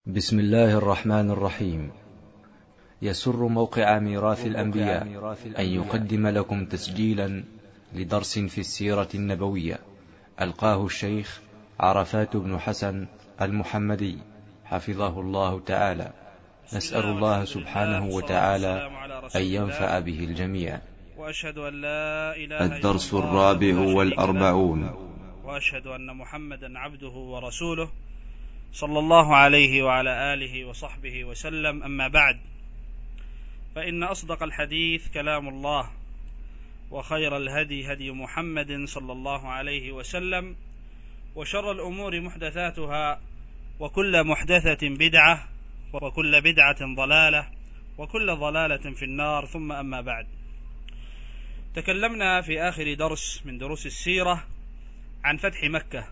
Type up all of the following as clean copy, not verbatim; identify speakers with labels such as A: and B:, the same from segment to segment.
A: بسم الله الرحمن الرحيم. يسر موقع ميراث الأنبياء أن يقدم لكم تسجيلا لدرس في السيرة النبوية ألقاه الشيخ عرفات بن حسن المحمدي حفظه الله تعالى. نسأل الله سبحانه وتعالى أن ينفع به الجميع.
B: وأشهد أن لا إله إلا الله
C: الدرس الرابع والأربعون.
B: وأشهد أن محمدا عبده ورسوله صلى الله عليه وعلى آله وصحبه وسلم. أما بعد، فإن أصدق الحديث كلام الله، وخير الهدي هدي محمد صلى الله عليه وسلم، وشر الأمور محدثاتها، وكل محدثة بدعة، وكل بدعة ضلالة، وكل ضلالة في النار. ثم أما بعد، تكلمنا في آخر درس من دروس السيرة عن فتح مكة،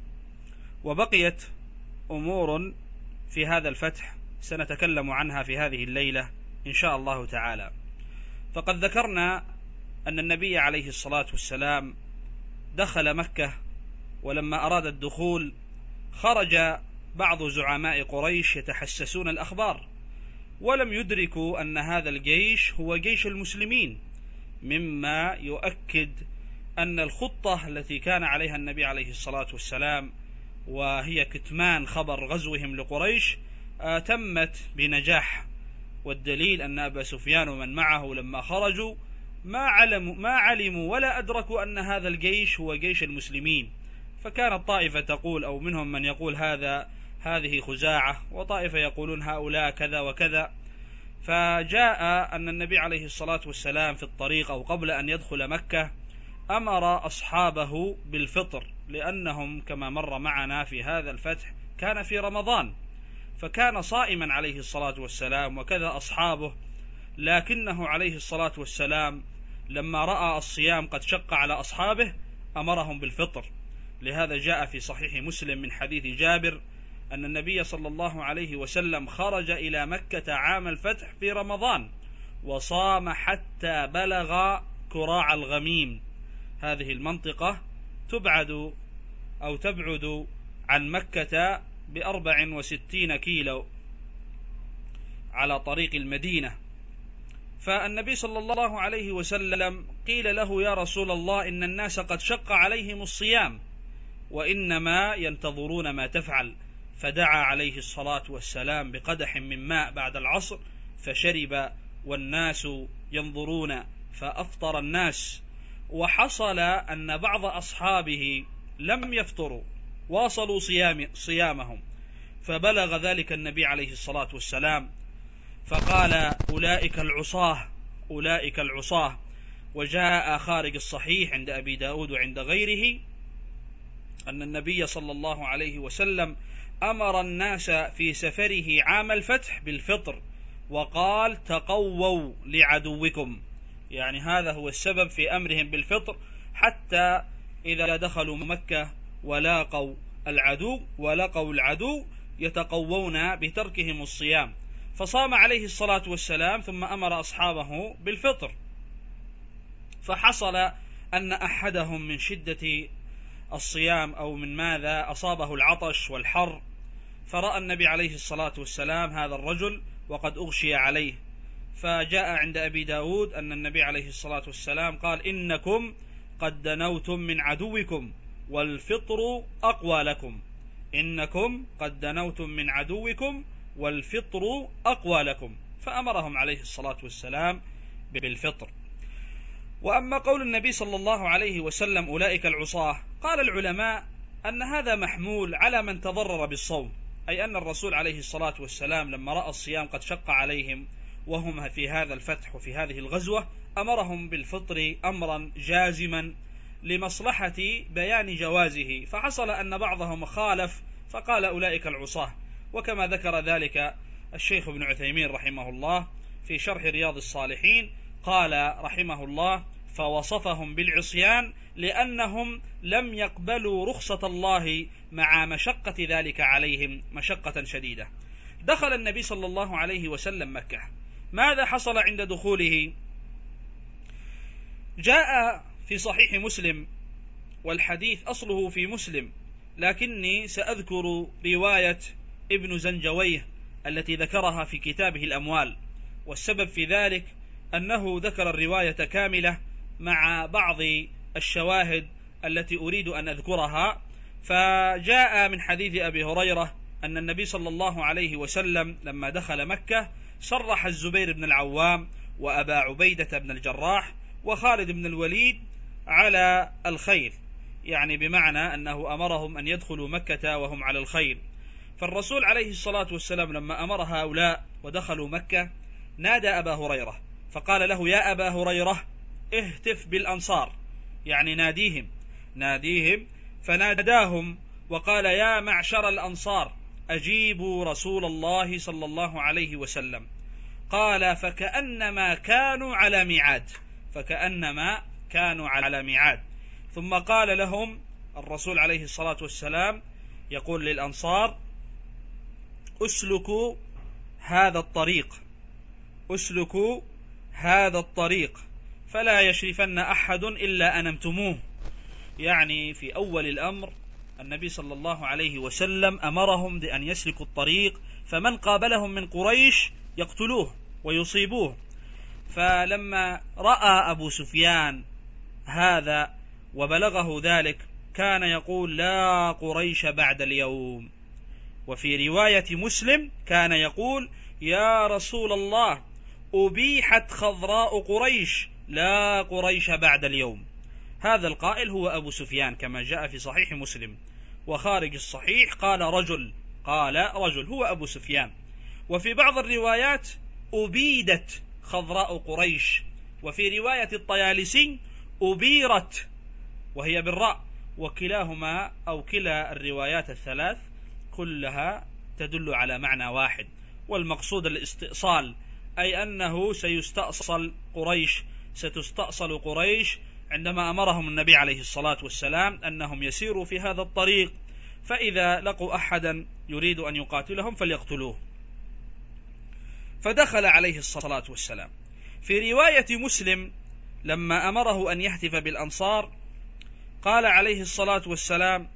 B: وبقيت أمور في هذا الفتح سنتكلم عنها في هذه الليلة إن شاء الله تعالى. فقد ذكرنا أن النبي عليه الصلاة والسلام دخل مكة، ولما أراد الدخول خرج بعض زعماء قريش يتحسسون الأخبار، ولم يدركوا أن هذا الجيش هو جيش المسلمين، مما يؤكد أن الخطة التي كان عليها النبي عليه الصلاة والسلام، وهي كتمان خبر غزوهم لقريش، تمت بنجاح. والدليل أن أبا سفيان ومن معه لما خرجوا ما علموا ولا أدركوا أن هذا الجيش هو جيش المسلمين، فكانت طائفة تقول، أو منهم من يقول هذه خزاعة، وطائفة يقولون هؤلاء كذا وكذا. فجاء أن النبي عليه الصلاة والسلام في الطريق أو قبل أن يدخل مكة أمر أصحابه بالفطر، لأنهم كما مر معنا في هذا الفتح كان في رمضان، فكان صائما عليه الصلاة والسلام وكذا أصحابه، لكنه عليه الصلاة والسلام لما رأى الصيام قد شق على أصحابه أمرهم بالفطر. لهذا جاء في صحيح مسلم من حديث جابر أن النبي صلى الله عليه وسلم خرج إلى مكة عام الفتح في رمضان، وصام حتى بلغ كراع الغميم. هذه المنطقة تبعد عن مكة ب64 كيلو على طريق المدينة. فالنبي صلى الله عليه وسلم قيل له: يا رسول الله، إن الناس قد شق عليهم الصيام، وإنما ينتظرون ما تفعل. فدعا عليه الصلاة والسلام بقدح من ماء بعد العصر فشرب، والناس ينظرون، فأفطر الناس. وحصل أن بعض أصحابه لم يفطروا، واصلوا صيامهم، فبلغ ذلك النبي عليه الصلاة والسلام، فقال: أولئك العصاة. وجاء خارج الصحيح عند أبي داود وعند غيره أن النبي صلى الله عليه وسلم أمر الناس في سفره عام الفتح بالفطر، وقال: تقووا لعدوكم. يعني هذا هو السبب في أمرهم بالفطر، حتى إذا دخلوا مكة ولقوا العدو يتقوون بتركهم الصيام. فصام عليه الصلاة والسلام ثم أمر أصحابه بالفطر، فحصل أن أحدهم من شدة الصيام أو من ماذا أصابه العطش والحر، فرأى النبي عليه الصلاة والسلام هذا الرجل وقد أغشي عليه، فجاء عند أبي داود أن النبي عليه الصلاة والسلام قال: إنكم قد دنوتم من عدوكم والفطر أقوى لكم. إنكم قد دنوتم من عدوكم والفطر أقوى لكم، فأمرهم عليه الصلاة والسلام بالفطر. وأما قول النبي صلى الله عليه وسلم أولئك العصاة، قال العلماء أن هذا محمول على من تضرر بالصوم، أي أن الرسول عليه الصلاة والسلام لما رأى الصيام قد شق عليهم وهم في هذا الفتح وفي هذه الغزوة أمرهم بالفطر أمرا جازما لمصلحة بيان جوازه، فحصل أن بعضهم خالف فقال أولئك العصاة. وكما ذكر ذلك الشيخ ابن عثيمين رحمه الله في شرح رياض الصالحين، قال رحمه الله: فوصفهم بالعصيان لأنهم لم يقبلوا رخصة الله مع مشقة ذلك عليهم مشقة شديدة. دخل النبي صلى الله عليه وسلم مكة، ماذا حصل عند دخوله؟ جاء في صحيح مسلم، والحديث أصله في مسلم، لكني سأذكر رواية ابن زنجويه التي ذكرها في كتابه الأموال، والسبب في ذلك أنه ذكر الرواية كاملة مع بعض الشواهد التي أريد أن أذكرها. فجاء من حديث أبي هريرة أن النبي صلى الله عليه وسلم لما دخل مكة صرح الزبير بن العوام وأبا عبيدة بن الجراح وخالد بن الوليد على الخيل، يعني بمعنى أنه أمرهم أن يدخلوا مكة وهم على الخيل. فالرسول عليه الصلاة والسلام لما أمر هؤلاء ودخلوا مكة نادى أبا هريرة فقال له: يا أبا هريرة اهتف بالأنصار، يعني ناديهم. فناداهم وقال: يا معشر الأنصار أجيبوا رسول الله صلى الله عليه وسلم. قال: فكأنما كانوا على ميعاد. ثم قال لهم الرسول عليه الصلاة والسلام يقول للأنصار: اسلكوا هذا الطريق فلا يشرفن أحد إلا أنمتموه. يعني في أول الأمر النبي صلى الله عليه وسلم أمرهم بأن يسلكوا الطريق، فمن قابلهم من قريش يقتلوه ويصيبوه. فلما رأى أبو سفيان هذا وبلغه ذلك كان يقول: لا قريش بعد اليوم. وفي رواية مسلم كان يقول: يا رسول الله أبيحت خضراء قريش، لا قريش بعد اليوم. هذا القائل هو أبو سفيان كما جاء في صحيح مسلم، وخارج الصحيح قال رجل هو أبو سفيان. وفي بعض الروايات أبيدت خضراء قريش، وفي رواية الطيالسي أبيرت وهي بالراء. وكلاهما أو كلا الروايات الثلاث كلها تدل على معنى واحد، والمقصود الاستئصال، أي أنه ستستأصل قريش عندما أمرهم النبي عليه الصلاة والسلام أنهم يسيروا في هذا الطريق، فإذا لقوا أحدا يريد أن يقاتلهم فليقتلوه. فدخل عليه الصلاة والسلام. في رواية مسلم لما أمره أن يهتف بالأنصار قال عليه الصلاة والسلام: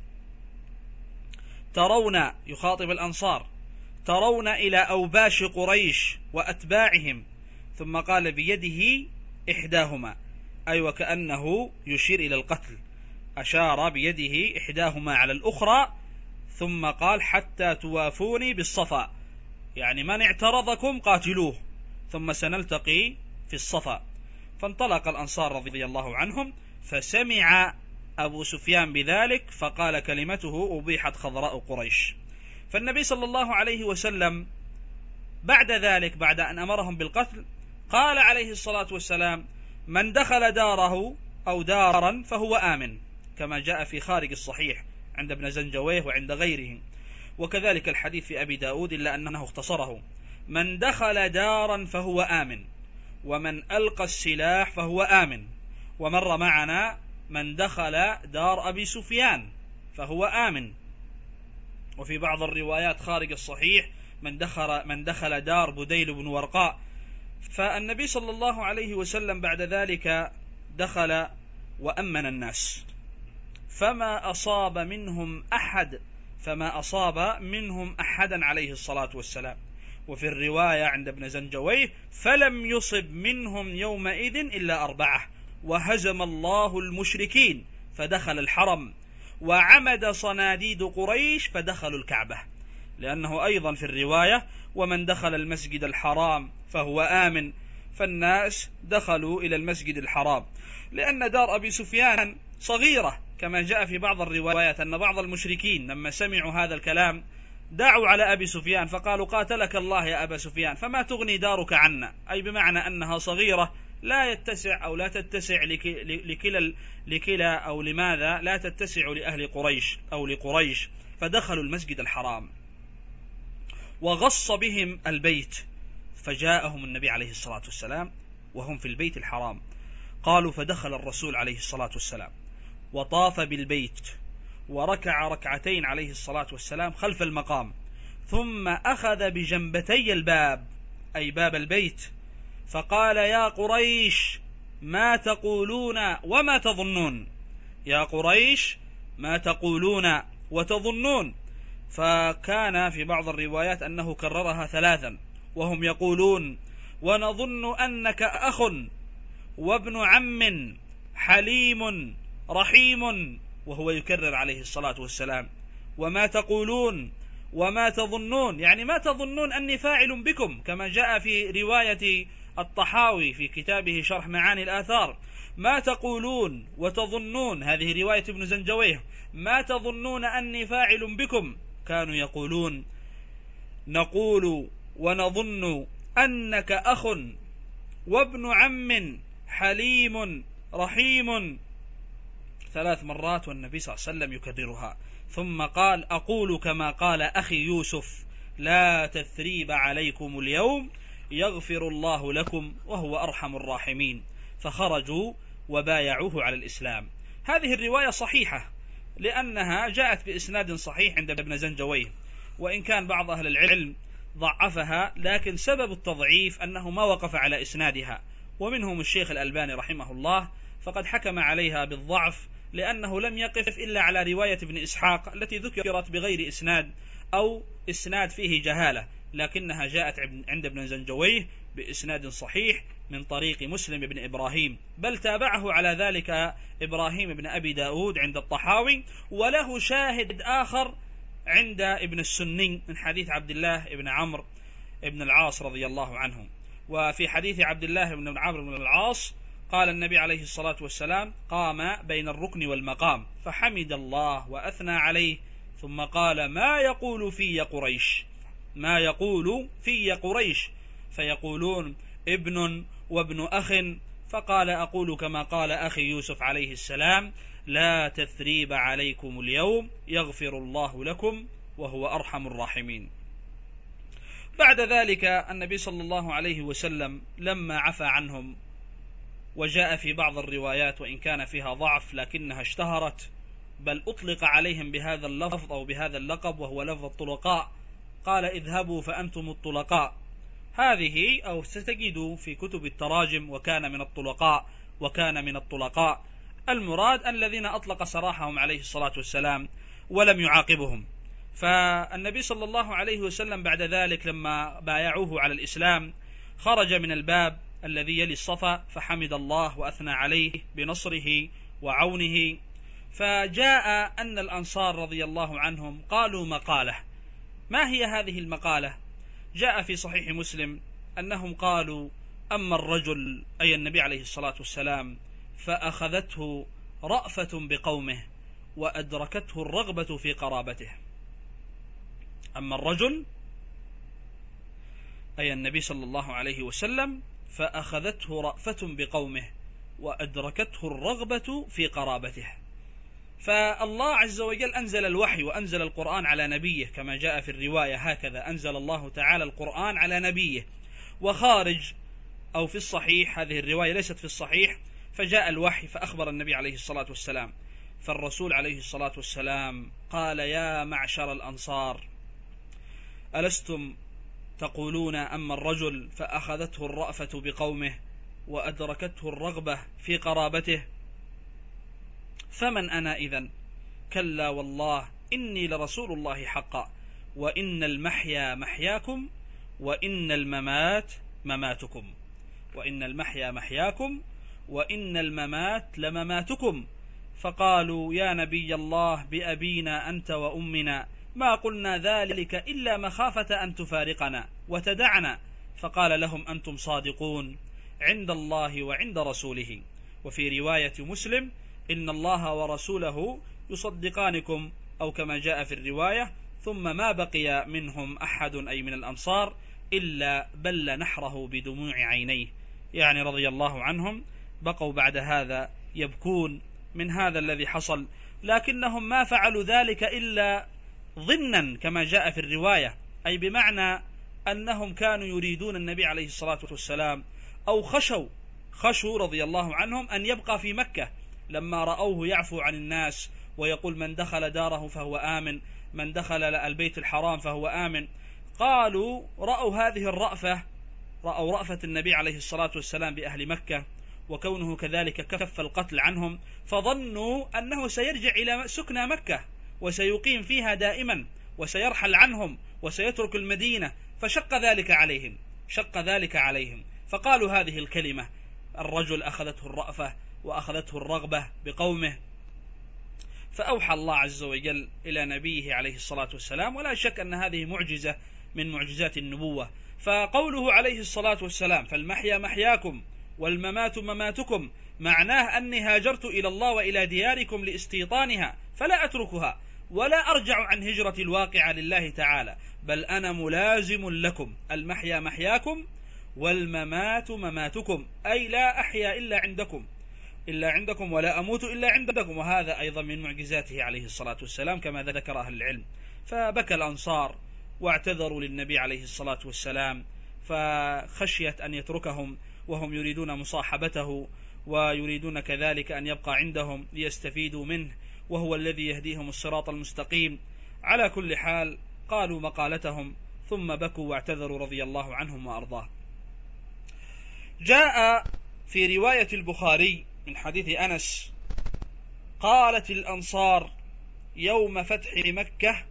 B: يخاطب الأنصار: ترون إلى أوباش قريش وأتباعهم. ثم قال بيده إحداهما، أي وكأنه يشير إلى القتل، أشار بيده إحداهما على الأخرى، ثم قال: حتى توافوني بالصفا، يعني من اعترضكم قاتلوه، ثم سنلتقي في الصفا. فانطلق الأنصار رضي الله عنهم، فسمع أبو سفيان بذلك فقال كلمته: أبيحت خضراء قريش. فالنبي صلى الله عليه وسلم بعد ذلك بعد أن أمرهم بالقتل قال عليه الصلاة والسلام: من دخل داره أو دارا فهو آمن، كما جاء في خارج الصحيح عند ابن زنجويه وعند غيره، وكذلك الحديث في أبي داود إلا أنه اختصره: من دخل دارا فهو آمن، ومن ألقى السلاح فهو آمن. ومر معنا من دخل دار أبي سفيان فهو آمن. وفي بعض الروايات خارج الصحيح من دخل دار بديل بن ورقاء. فالنبي صلى الله عليه وسلم بعد ذلك دخل وأمن الناس، فما أصاب منهم أحدا عليه الصلاة والسلام. وفي الرواية عند ابن زنجويه: فلم يصب منهم يومئذ إلا 4، وهزم الله المشركين فدخل الحرم، وعمد صناديد قريش فدخلوا الكعبة. لأنه أيضا في الرواية: ومن دخل المسجد الحرام فهو آمن. فالناس دخلوا إلى المسجد الحرام، لأن دار أبي سفيان صغيرة، كما جاء في بعض الروايات أن بعض المشركين لما سمعوا هذا الكلام دعوا على أبي سفيان فقالوا: قاتلك الله يا أبا سفيان، فما تغني دارك عنا، أي بمعنى أنها صغيرة لا يتسع أو لا تتسع لكلا أو لماذا لا تتسع لأهل قريش أو لقريش. فدخلوا المسجد الحرام وغص بهم البيت، فجاءهم النبي عليه الصلاة والسلام وهم في البيت الحرام. قالوا: فدخل الرسول عليه الصلاة والسلام وطاف بالبيت وركع ركعتين عليه الصلاة والسلام خلف المقام، ثم أخذ بجنبتي الباب، أي باب البيت، فقال: يا قريش ما تقولون وما تظنون، يا قريش ما تقولون وتظنون. فكان في بعض الروايات أنه كررها 3 وهم يقولون: ونظن أنك أخ وابن عم حليم رحيم، وهو يكرر عليه الصلاة والسلام: وما تقولون وما تظنون، يعني ما تظنون أني فاعل بكم، كما جاء في رواية الطحاوي في كتابه شرح معاني الآثار: ما تقولون وتظنون، هذه رواية ابن زنجويه، ما تظنون أني فاعل بكم. كانوا يقولون: نقول ونظن أنك أخ وابن عم حليم رحيم 3 مرات، والنبي صلى الله عليه وسلم يكررها. ثم قال: أقول كما قال أخي يوسف: لا تثريب عليكم اليوم يغفر الله لكم وهو أرحم الراحمين. فخرجوا وبايعوه على الإسلام. هذه الرواية صحيحة لأنها جاءت بإسناد صحيح عند ابن زنجويه، وإن كان بعض أهل العلم ضعفها، لكن سبب التضعيف أنه ما وقف على إسنادها، ومنهم الشيخ الألباني رحمه الله، فقد حكم عليها بالضعف لأنه لم يقف إلا على رواية ابن إسحاق التي ذكرت بغير إسناد أو إسناد فيه جهالة، لكنها جاءت عند ابن زنجويه بإسناد صحيح من طريق مسلم بن إبراهيم، بل تابعه على ذلك إبراهيم بن أبي داود عند الطحاوي، وله شاهد آخر عند ابن السني من حديث عبد الله بن عمرو بن العاص رضي الله عنه. وفي حديث عبد الله بن عمرو بن العاص قال النبي عليه الصلاة والسلام: قام بين الركن والمقام فحمد الله وأثنى عليه، ثم قال: ما يقول في قريش، ما يقول في قريش، فيقولون: ابن وابن أخ. فقال: أقول كما قال أخي يوسف عليه السلام: لا تثريب عليكم اليوم يغفر الله لكم وهو أرحم الراحمين. بعد ذلك النبي صلى الله عليه وسلم لما عفى عنهم، وجاء في بعض الروايات وإن كان فيها ضعف لكنها اشتهرت، بل أطلق عليهم بهذا اللفظ أو بهذا اللقب، وهو لفظ الطلقاء. قال: اذهبوا فأنتم الطلقاء. هذه أو ستجد في كتب التراجم: وكان من الطلقاء، وكان من الطلقاء. المراد الذين أطلق سراحهم عليه الصلاة والسلام ولم يعاقبهم. فالنبي صلى الله عليه وسلم بعد ذلك لما بايعوه على الإسلام خرج من الباب الذي يلي الصفا فحمد الله وأثنى عليه بنصره وعونه. فجاء أن الأنصار رضي الله عنهم قالوا مقالة. ما هي هذه المقالة؟ جاء في صحيح مسلم أنهم قالوا: أما الرجل، أي النبي عليه الصلاة والسلام، فأخذته رأفة بقومه وأدركته الرغبة في قرابته. أما الرجل، أي النبي صلى الله عليه وسلم، فأخذته رأفة بقومه وأدركته الرغبة في قرابته. فالله عز وجل أنزل الوحي وأنزل القرآن على نبيه، كما جاء في الرواية هكذا: أنزل الله تعالى القرآن على نبيه. وخارج أو في الصحيح، هذه الرواية ليست في الصحيح، فجاء الوحي فأخبر النبي عليه الصلاة والسلام. فالرسول عليه الصلاة والسلام قال: يا معشر الأنصار، ألستم تقولون أما الرجل فأخذته الرأفة بقومه وأدركته الرغبة في قرابته؟ فمن أنا إذن؟ كلا والله إني لرسول الله حقا، وإن المحيا محياكم وإن الممات مماتكم، وإن المحيا محياكم وإن الممات لمماتكم. فقالوا: يا نبي الله، بأبينا أنت وأمنا، ما قلنا ذلك إلا مخافة أن تفارقنا وتدعنا. فقال لهم: أنتم صادقون عند الله وعند رسوله. وفي رواية مسلم: إن الله ورسوله يصدقانكم، أو كما جاء في الرواية: ثم ما بقي منهم أحد، أي من الأنصار، إلا بل نحره بدموع عينيه، يعني رضي الله عنهم، بقوا بعد هذا يبكون من هذا الذي حصل، لكنهم ما فعلوا ذلك إلا ظنا كما جاء في الرواية، أي بمعنى أنهم كانوا يريدون النبي عليه الصلاة والسلام، أو خشوا رضي الله عنهم أن يبقى في مكة، لما رأوه يعفو عن الناس ويقول: من دخل داره فهو آمن، من دخل البيت الحرام فهو آمن. قالوا رأوا هذه الرأفة، رأوا رأفة النبي عليه الصلاة والسلام بأهل مكة، وكونه كذلك كف القتل عنهم، فظنوا أنه سيرجع إلى سكنى مكة وسيقيم فيها دائما، وسيرحل عنهم وسيترك المدينة، فشق ذلك عليهم فقالوا هذه الكلمة. الرجل أخذته الرأفة وأخذته الرغبة بقومه، فأوحى الله عز وجل إلى نبيه عليه الصلاة والسلام، ولا شك أن هذه معجزة من معجزات النبوة. فقوله عليه الصلاة والسلام فالمحيا محياكم والممات مماتكم، معناه أني هاجرت إلى الله وإلى دياركم لاستيطانها، فلا أتركها ولا أرجع عن هجرة الواقعة لله تعالى، بل أنا ملازم لكم. المحيا محياكم والممات مماتكم، أي لا أحيا إلا عندكم ولا أموت إلا عندكم. وهذا أيضا من معجزاته عليه الصلاة والسلام كما ذكر أهل العلم. فبكى الأنصار واعتذروا للنبي عليه الصلاة والسلام، فخشيت أن يتركهم وهم يريدون مصاحبته ويريدون كذلك أن يبقى عندهم ليستفيدوا منه، وهو الذي يهديهم الصراط المستقيم. على كل حال قالوا مقالتهم ثم بكوا واعتذروا رضي الله عنهم وأرضاه. جاء في رواية البخاري من حديث أنس: قالت الأنصار يوم فتح مكة: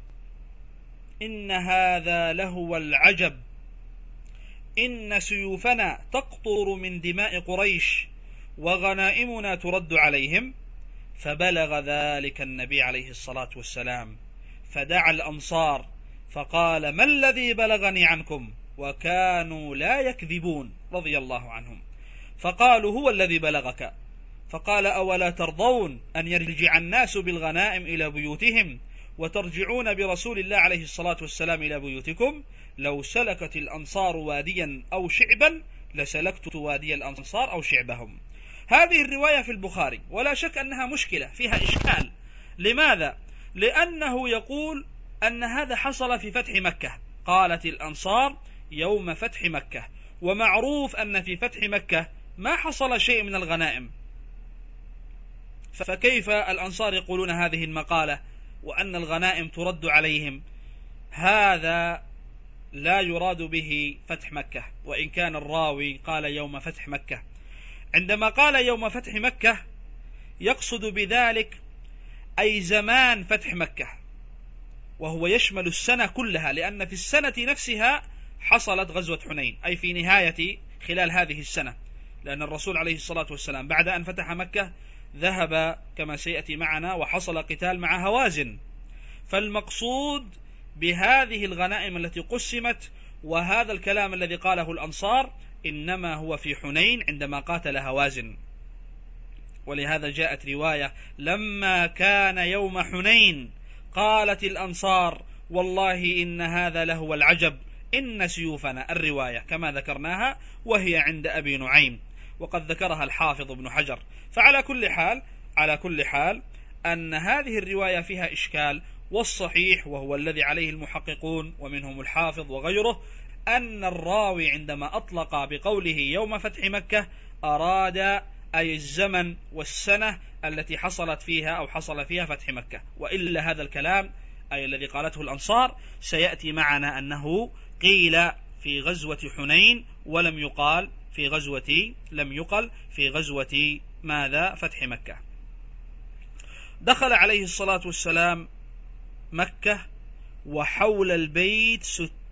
B: إن هذا لهو العجب، إن سيوفنا تقطر من دماء قريش وغنائمنا ترد عليهم. فبلغ ذلك النبي عليه الصلاة والسلام، فدعا الأنصار فقال: ما الذي بلغني عنكم؟ وكانوا لا يكذبون رضي الله عنهم. فقالوا: هو الذي بلغك. فقال: أولا ترضون أن يرجع الناس بالغنائم إلى بيوتهم وترجعون برسول الله عليه الصلاة والسلام إلى بيوتكم؟ لو سلكت الأنصار واديا أو شعبا لسلكت وادي الأنصار أو شعبهم. هذه الرواية في البخاري، ولا شك أنها مشكلة فيها إشكال. لماذا؟ لأنه يقول أن هذا حصل في فتح مكة. قالت الأنصار يوم فتح مكة، ومعروف أن في فتح مكة ما حصل شيء من الغنائم، فكيف الأنصار يقولون هذه المقالة وأن الغنائم ترد عليهم؟ هذا لا يراد به فتح مكة، وإن كان الراوي قال يوم فتح مكة. عندما قال يوم فتح مكة يقصد بذلك أي زمان فتح مكة، وهو يشمل السنة كلها، لأن في السنة نفسها حصلت غزوة حنين، أي في نهاية خلال هذه السنة، لأن الرسول عليه الصلاة والسلام بعد أن فتح مكة ذهب كما سيأتي معنا وحصل قتال مع هوازن. فالمقصود بهذه الغنائم التي قسمت وهذا الكلام الذي قاله الأنصار إنما هو في حنين عندما قاتل هوازن. ولهذا جاءت رواية: لما كان يوم حنين قالت الأنصار والله إن هذا لهو العجب، إن سيوفنا. الرواية كما ذكرناها وهي عند أبي نعيم، وقد ذكرها الحافظ ابن حجر. فعلى كل حال أن هذه الرواية فيها إشكال، والصحيح وهو الذي عليه المحققون ومنهم الحافظ وغيره أن الراوي عندما أطلق بقوله يوم فتح مكة أراد أي الزمن والسنة التي حصلت فيها أو حصل فيها فتح مكة، وإلا هذا الكلام أي الذي قالته الأنصار سيأتي معنا أنه قيل في غزوة حنين ولم يقال في غزوة ماذا؟ فتح مكة. دخل عليه الصلاة والسلام مكة وحول البيت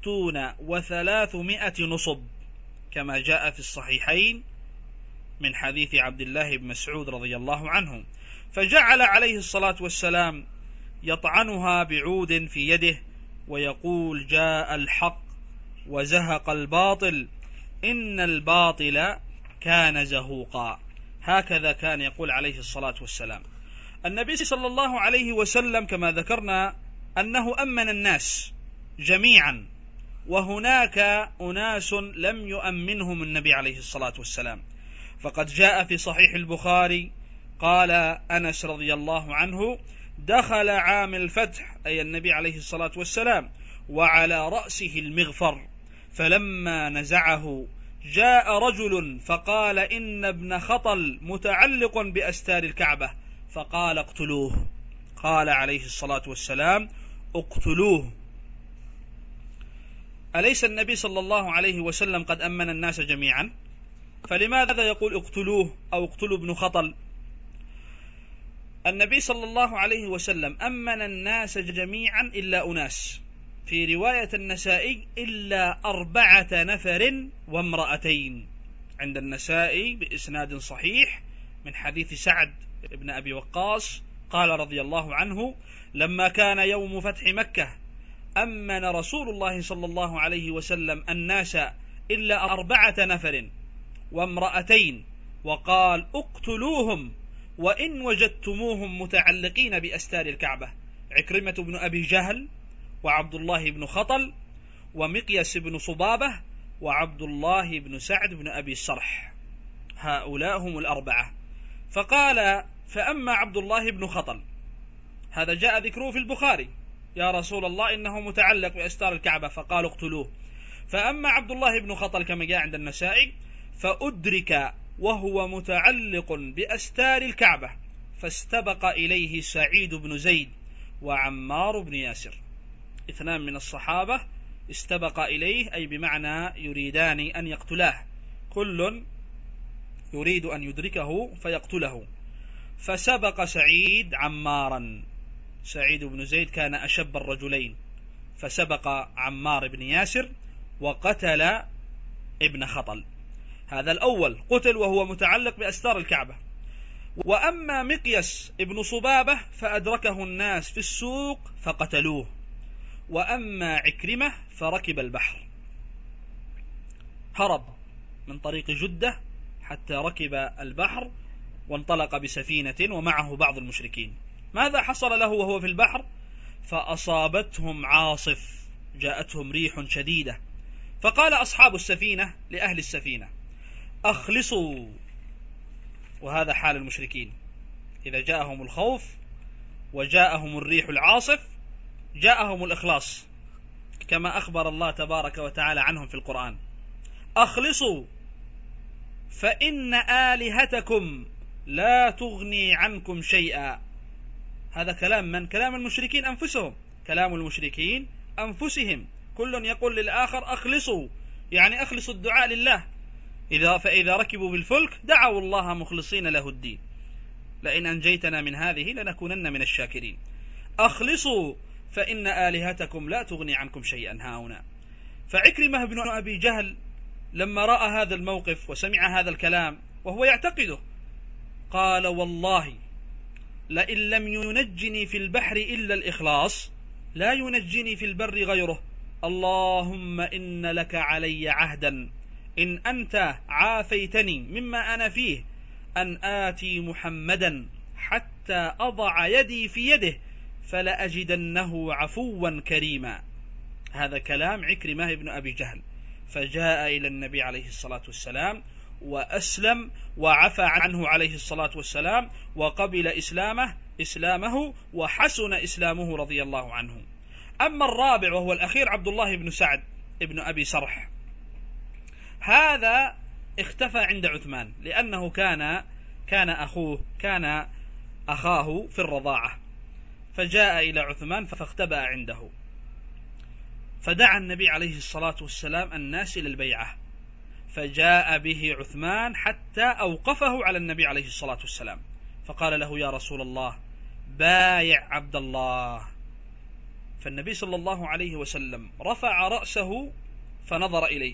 B: 300 نصب كما جاء في الصحيحين من حديث عبد الله بن مسعود رضي الله عنه. فجعل عليه الصلاة والسلام يطعنها بعود في يده ويقول: جاء الحق وزهق الباطل، إن الباطل كان زهوقا. هكذا كان يقول عليه الصلاة والسلام. النبي صلى الله عليه وسلم كما ذكرنا أنه أمن الناس جميعا، وهناك أناس لم يؤمنهم النبي عليه الصلاة والسلام. فقد جاء في صحيح البخاري قال أنس رضي الله عنه: دخل عام الفتح أي النبي عليه الصلاة والسلام وعلى رأسه المغفر، فلما نزعه جاء رجل فقال: إن ابن خطل متعلق بأستار الكعبة، فقال: اقتلوه. قال عليه الصلاة والسلام: اقتلوه. أليس النبي صلى الله عليه وسلم قد أمن الناس جميعا؟ فلماذا يقول اقتلوه أو اقتلوا ابن خطل؟ النبي صلى الله عليه وسلم أمن الناس جميعا إلا أناس، في رواية النسائي إلا 4 نفر وامرأتين، عند النسائي بإسناد صحيح من حديث سعد بن أبي وقاص قال رضي الله عنه: لما كان يوم فتح مكة أمن رسول الله صلى الله عليه وسلم الناس إلا 4 نفر وامرأتين، وقال: اقتلوهم وإن وجدتموهم متعلقين بأستار الكعبة، عكرمة بن أبي جهل وعبد الله بن خطل ومقيس بن صبابة وعبد الله بن سعد بن أبي الصرح، هؤلاء هم 4. فقال: فأما عبد الله بن خطل، هذا جاء ذكره في البخاري، يا رسول الله إنه متعلق بأستار الكعبة، فقال: اقتلوه. فأما عبد الله بن خطل كما جاء عند النسائي فأدرك وهو متعلق بأستار الكعبة، فاستبق إليه سعيد بن زيد وعمار بن ياسر، 2 من الصحابة استبق إليه، أي بمعنى يريدان أن يقتلاه، كل يريد أن يدركه فيقتله. فسبق سعيد عمارا، سعيد بن زيد كان أشب الرجلين، فسبق عمار بن ياسر وقتل ابن خطل، هذا الأول قتل وهو متعلق بأستار الكعبة. وأما مقيس ابن صبابة فأدركه الناس في السوق فقتلوه. وأما عكرمة فركب البحر، هرب من طريق جدة حتى ركب البحر وانطلق بسفينة ومعه بعض المشركين. ماذا حصل له وهو في البحر؟ فأصابتهم عاصف، جاءتهم ريح شديدة، فقال أصحاب السفينة لأهل السفينة: أخلصوا. وهذا حال المشركين، إذا جاءهم الخوف وجاءهم الريح العاصف جاءهم الإخلاص، كما أخبر الله تبارك وتعالى عنهم في القرآن: أخلصوا فإن آلهتكم لا تغني عنكم شيئا. هذا كلام من؟ كلام المشركين أنفسهم، كلام المشركين أنفسهم، كل يقول للآخر أخلصوا، يعني أخلصوا الدعاء لله. فإذا ركبوا بالفلك دعوا الله مخلصين له الدين: لئن أنجيتنا من هذه لنكونن من الشاكرين. أخلصوا فإن آلهتكم لا تغني عنكم شيئا. هنا فعكرمة بن أبي جهل لما رأى هذا الموقف وسمع هذا الكلام وهو يعتقده قال: والله لئن لم ينجني في البحر إلا الإخلاص لا ينجني في البر غيره، اللهم إن لك علي عهدا إن أنت عافيتني مما أنا فيه أن آتي محمدا حتى أضع يدي في يده فلأجدنه عفوا كريما. هذا كلام عكرمة بن أبي جهل، فجاء إلى النبي عليه الصلاة والسلام وأسلم وعفى عنه عليه الصلاة والسلام وقبل إسلامه وحسن إسلامه رضي الله عنه. أما الرابع وهو الأخير عبد الله بن سعد ابن أبي سرح، هذا اختفى عند عثمان لأنه كان أخاه في الرضاعة، فجاء إلى عثمان فاختبأ عنده، فدعا النبي عليه الصلاة والسلام الناس إلى البيعة، فجاء به عثمان حتى أوقفه على النبي عليه الصلاة والسلام، فقال له: يا رسول الله بايع عبد الله. فالنبي صلى الله عليه وسلم رفع رأسه فنظر إليه،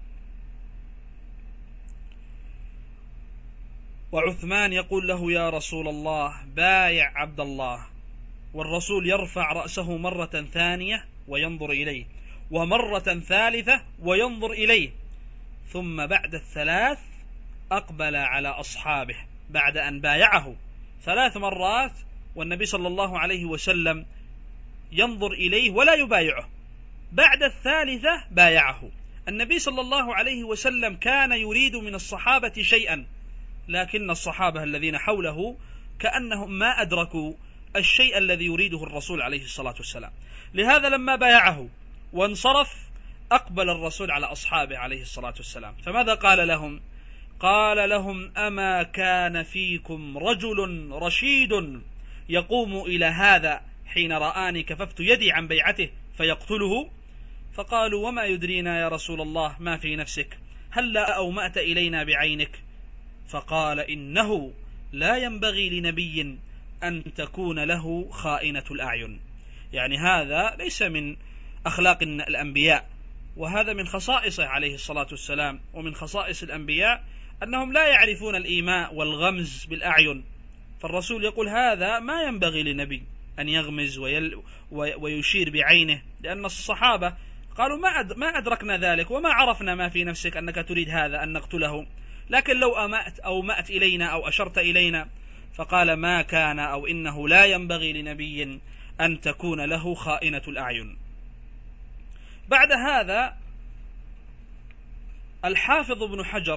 B: وعثمان يقول له: يا رسول الله بايع عبد الله، والرسول يرفع رأسه مرة ثانية وينظر إليه، ومرة ثالثة وينظر إليه، ثم بعد 3 أقبل على أصحابه بعد أن بايعه 3 مرات، والنبي صلى الله عليه وسلم ينظر إليه ولا يبايعه. بعد 3 بايعه. النبي صلى الله عليه وسلم كان يريد من الصحابة شيئا، لكن الصحابة الذين حوله كأنهم ما أدركوا الشيء الذي يريده الرسول عليه الصلاة والسلام. لهذا لما بايعه وانصرف أقبل الرسول على أصحابه عليه الصلاة والسلام، فماذا قال لهم؟ قال لهم: أما كان فيكم رجل رشيد يقوم إلى هذا حين رآني كففت يدي عن بيعته فيقتله؟ فقالوا: وما يدرينا يا رسول الله ما في نفسك، هلا أومأت إلينا بعينك؟ فقال: إنه لا ينبغي لنبي أن تكون له خائنة الأعين. يعني هذا ليس من أخلاق الأنبياء، وهذا من خصائصه عليه الصلاة والسلام، ومن خصائص الأنبياء أنهم لا يعرفون الإيماء والغمز بالأعين. فالرسول يقول هذا ما ينبغي لنبي أن يغمز ويشير بعينه، لأن الصحابة قالوا ما أدركنا ذلك وما عرفنا ما في نفسك أنك تريد هذا أن نقتله، لكن لو أمأت أو مأت إلينا أو أشرت إلينا. فقال ما كان أو إنه لا ينبغي لنبي أن تكون له خائنة الأعين. بعد هذا الحافظ ابن حجر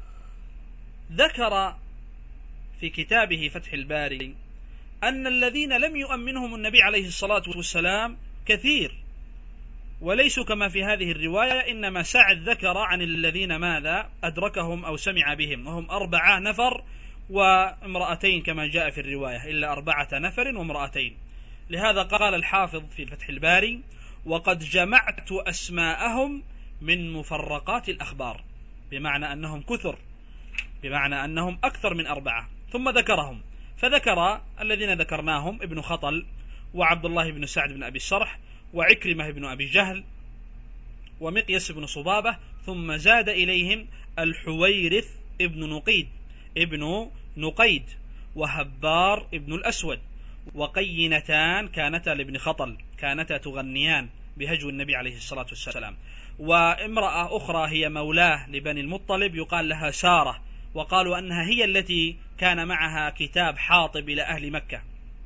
B: ذكر في كتابه فتح الباري أن الذين لم يؤمنهم النبي عليه الصلاة والسلام كثير، وليسوا كما في هذه الرواية، إنما سعد ذكر عن الذين ماذا أدركهم أو سمع بهم، وهم 4 نفر وامرأتين كما جاء في الرواية، إلا 4 نفر وامرأتين. لهذا قال الحافظ في فتح الباري وقد جمعت أسماءهم من مفرقات الأخبار، بمعنى أنهم كثر، بمعنى أنهم أكثر من 4، ثم ذكرهم. فذكر الذين ذكرناهم ابن خطل وعبد الله بن سعد بن أبي السرح وعكرمة بن أبي جهل ومقيس بن صبابة، ثم زاد إليهم الحويرث ابن نقيد وهبار ابن الأسود، وقينتان كانتا لابن خطل، كانتا تغنيان بهجو النبي عليه الصلاة والسلام، وامرأة أخرى هي مولاه لبني المطلب يقال لها سارة، وقالوا أنها هي التي كان معها كتاب حاطب إلى أهل مكة.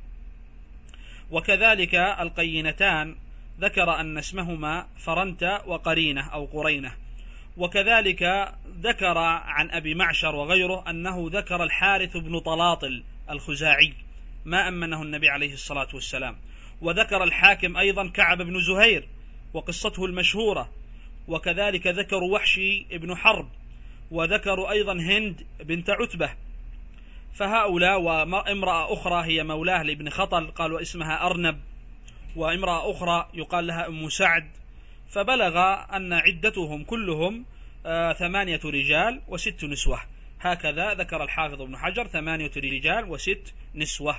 B: وكذلك القينتان ذكر أن اسمهما فرنت وقرينة أو قرينة. وكذلك ذكر عن أبي معشر وغيره أنه ذكر الحارث بن طلاطل الخزاعي ما أمنه النبي عليه الصلاة والسلام. وذكر الحاكم أيضا كعب بن زهير وقصته المشهورة، وكذلك ذكروا وحشي ابن حرب، وذكروا أيضا هند بنت عتبة. فهؤلاء، وامرأة أخرى هي مولاه لابن خطل قالوا اسمها أرنب، وامرأة أخرى يقال لها أم سعد. فبلغ أن عدتهم كلهم 8 رجال و6 نسوة. هكذا ذكر الحافظ ابن حجر 8 رجال و6 نسوة.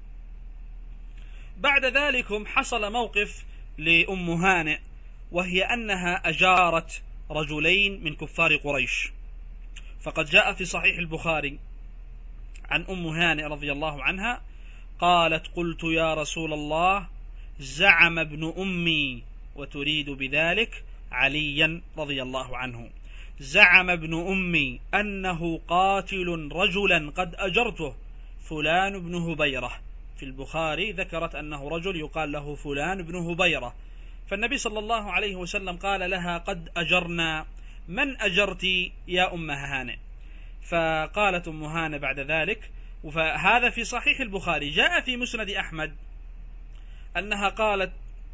B: بعد ذلك حصل موقف لأم هانئ، وهي أنها أجارت رجلين من كفار قريش. فقد جاء في صحيح البخاري عن أم هانئ رضي الله عنها قالت قلت يا رسول الله زعم ابن أمي، وتريد بذلك عليا رضي الله عنه، زعم ابن أمي أنه قاتل رجلا قد أجرته فلان بن هبيرة. في البخاري ذكرت أنه رجل يقال له فلان بن هبيرة. فالنبي صلى الله عليه وسلم قال لها قد أجرنا، من أجرت يا أم هانئ؟ فقالت أم هانئ بعد ذلك، وهذا في صحيح البخاري، جاء في مسند أحمد أنها قالت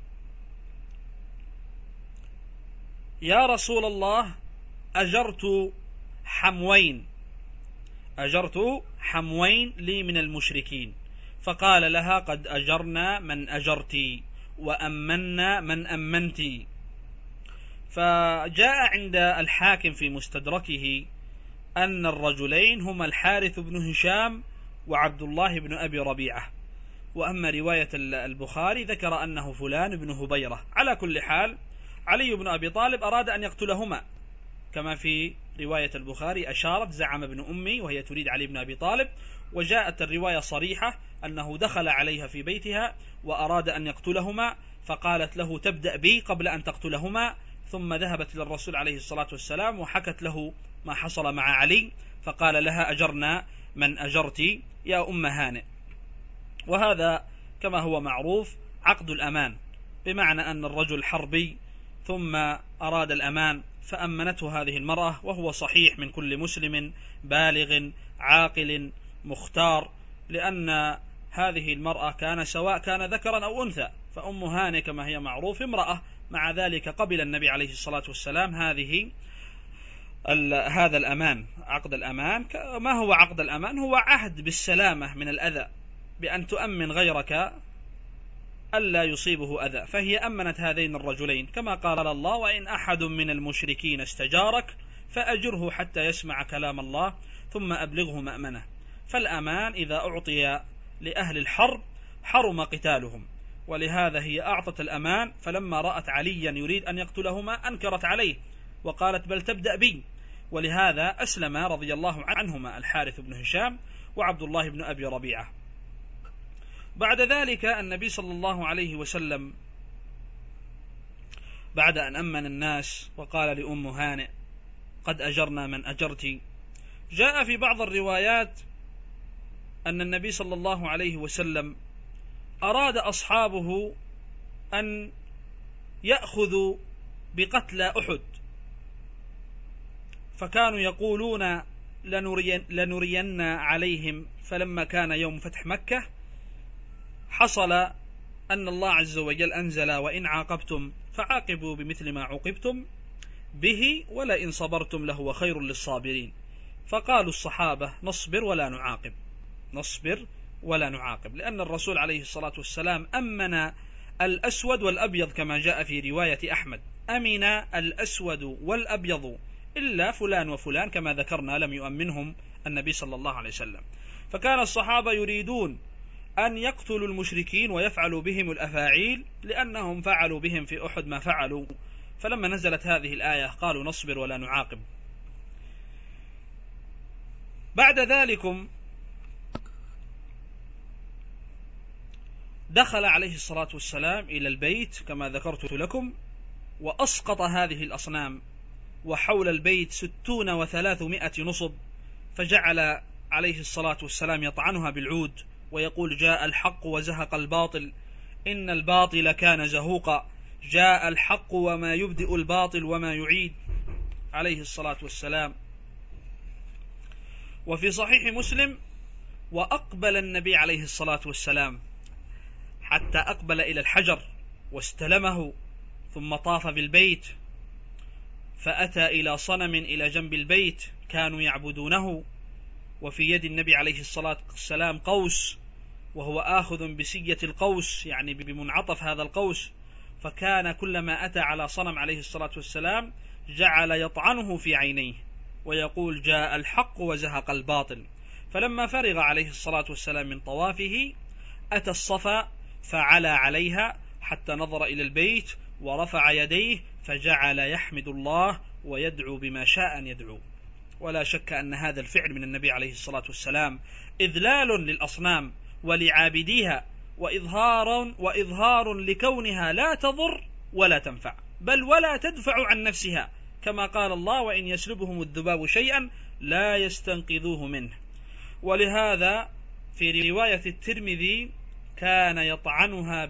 B: يا رسول الله أجرت حموين لي من المشركين. فقال لها قد أجرنا من أجرتي وأمنا من أمنتي. فجاء عند الحاكم في مستدركه أن الرجلين هما الحارث بن هشام وعبد الله بن أبي ربيعة. وأما رواية البخاري ذكر أنه فلان بن هبيرة. على كل حال علي بن أبي طالب أراد أن يقتلهما، كما في رواية البخاري أشارت زعم ابن أمي، وهي تريد علي بن أبي طالب. وجاءت الرواية صريحة أنه دخل عليها في بيتها وأراد أن يقتلهما، فقالت له تبدأ بي قبل أن تقتلهما. ثم ذهبت إلى الرسول عليه الصلاة والسلام وحكت له ما حصل مع علي، فقال لها أجرنا من أجرتي يا أم هانئ. وهذا كما هو معروف عقد الأمان، بمعنى أن الرجل حربي ثم أراد الأمان فأمنته هذه المرأة، وهو صحيح من كل مسلم بالغ عاقل مختار، لأن هذه المرأة كان سواء كان ذكرا أو أنثى. فأم هانئ كما هي معروف امرأة، مع ذلك قبل النبي عليه الصلاة والسلام هذا الأمان، عقد الأمان. ما هو عقد الأمان؟ هو عهد بالسلامة من الأذى، بأن تؤمن غيرك ألا يصيبه أذى. فهي أمنت هذين الرجلين، كما قال الله وإن أحد من المشركين استجارك فأجره حتى يسمع كلام الله ثم أبلغه مأمنه. فالأمان إذا أعطي لأهل الحرب حرم قتالهم، ولهذا هي أعطت الأمان، فلما رأت عليا يريد أن يقتلهما أنكرت عليه وقالت بل تبدأ بي، ولهذا أسلم رضي الله عنهما الحارث بن هشام وعبد الله بن أبي ربيعة. بعد ذلك النبي صلى الله عليه وسلم بعد أن أمن الناس وقال لأم هانئ قد أجرنا من أجرت، جاء في بعض الروايات أن النبي صلى الله عليه وسلم أراد أصحابه أن يأخذوا بقتلى أحد، فكانوا يقولون لنرين عليهم، فلما كان يوم فتح مكة حصل أن الله عز وجل أنزل وإن عاقبتم فعاقبوا بمثل ما عوقبتم به ولئن صبرتم لهو خير للصابرين، فقالوا الصحابة نصبر ولا نعاقب، نصبر ولا نعاقب، لأن الرسول عليه الصلاة والسلام أمن الأسود والأبيض كما جاء في رواية أحمد، أمن الأسود والأبيض إلا فلان وفلان كما ذكرنا لم يؤمنهم النبي صلى الله عليه وسلم. فكان الصحابة يريدون أن يقتلوا المشركين ويفعلوا بهم الأفاعيل لأنهم فعلوا بهم في أحد ما فعلوا، فلما نزلت هذه الآية قالوا نصبر ولا نعاقب. بعد ذلك دخل عليه الصلاة والسلام إلى البيت كما ذكرت لكم وأسقط هذه الأصنام، وحول البيت 60 و300 نصب، فجعل عليه الصلاة والسلام يطعنها بالعود ويقول جاء الحق وزهق الباطل إن الباطل كان زهوقا، جاء الحق وما يبدئ الباطل وما يعيد عليه الصلاة والسلام. وفي صحيح مسلم وأقبل النبي عليه الصلاة والسلام حتى أقبل إلى الحجر واستلمه، ثم طاف بالبيت فأتى إلى صنم إلى جنب البيت كانوا يعبدونه، وفي يد النبي عليه الصلاة والسلام قوس وهو آخذ بسية القوس يعني بمنعطف هذا القوس، فكان كلما أتى على صنم عليه الصلاة والسلام جعل يطعنه في عينيه ويقول جاء الحق وزهق الباطل. فلما فرغ عليه الصلاة والسلام من طوافه أتى الصفا فعلى عليها حتى نظر إلى البيت ورفع يديه فجعل يحمد الله ويدعو بما شاء أن يدعو. ولا شك أن هذا الفعل من النبي عليه الصلاة والسلام إذلال للأصنام ولعابديها وإظهار لكونها لا تضر ولا تنفع بل ولا تدفع عن نفسها، كما قال الله وإن يسلبهم الذباب شيئا لا يستنقذوه منه. ولهذا في رواية الترمذي كان يطعنها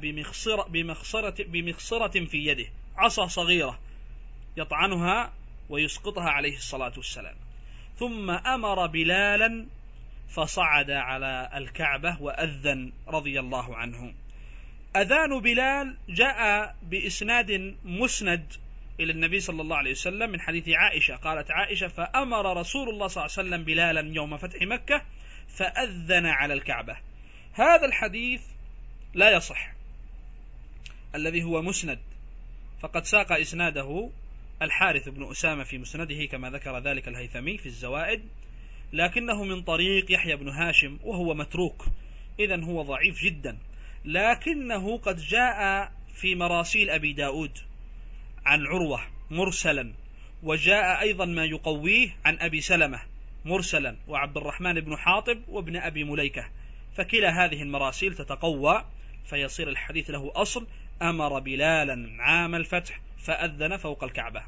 B: بمخصرة في يده، عصا صغيرة يطعنها ويسقطها عليه الصلاة والسلام. ثم أمر بلالا فصعد على الكعبة وأذن رضي الله عنه. أذان بلال جاء بإسناد مسند إلى النبي صلى الله عليه وسلم من حديث عائشة، قالت عائشة فأمر رسول الله صلى الله عليه وسلم بلالا يوم فتح مكة فأذن على الكعبة. هذا الحديث لا يصح الذي هو مسند، فقد ساق إسناده الحارث بن أسامة في مسنده كما ذكر ذلك الهيثمي في الزوائد، لكنه من طريق يحيى بن هاشم وهو متروك، إذن هو ضعيف جدا، لكنه قد جاء في مراسيل أبي داود عن عروة مرسلا، وجاء أيضا ما يقويه عن أبي سلمة مرسلا وعبد الرحمن بن حاطب وابن أبي مليكة، فكلا هذه المراسيل تتقوى فيصير الحديث له أصل. أمر بلالا عام الفتح فأذن فوق الكعبة.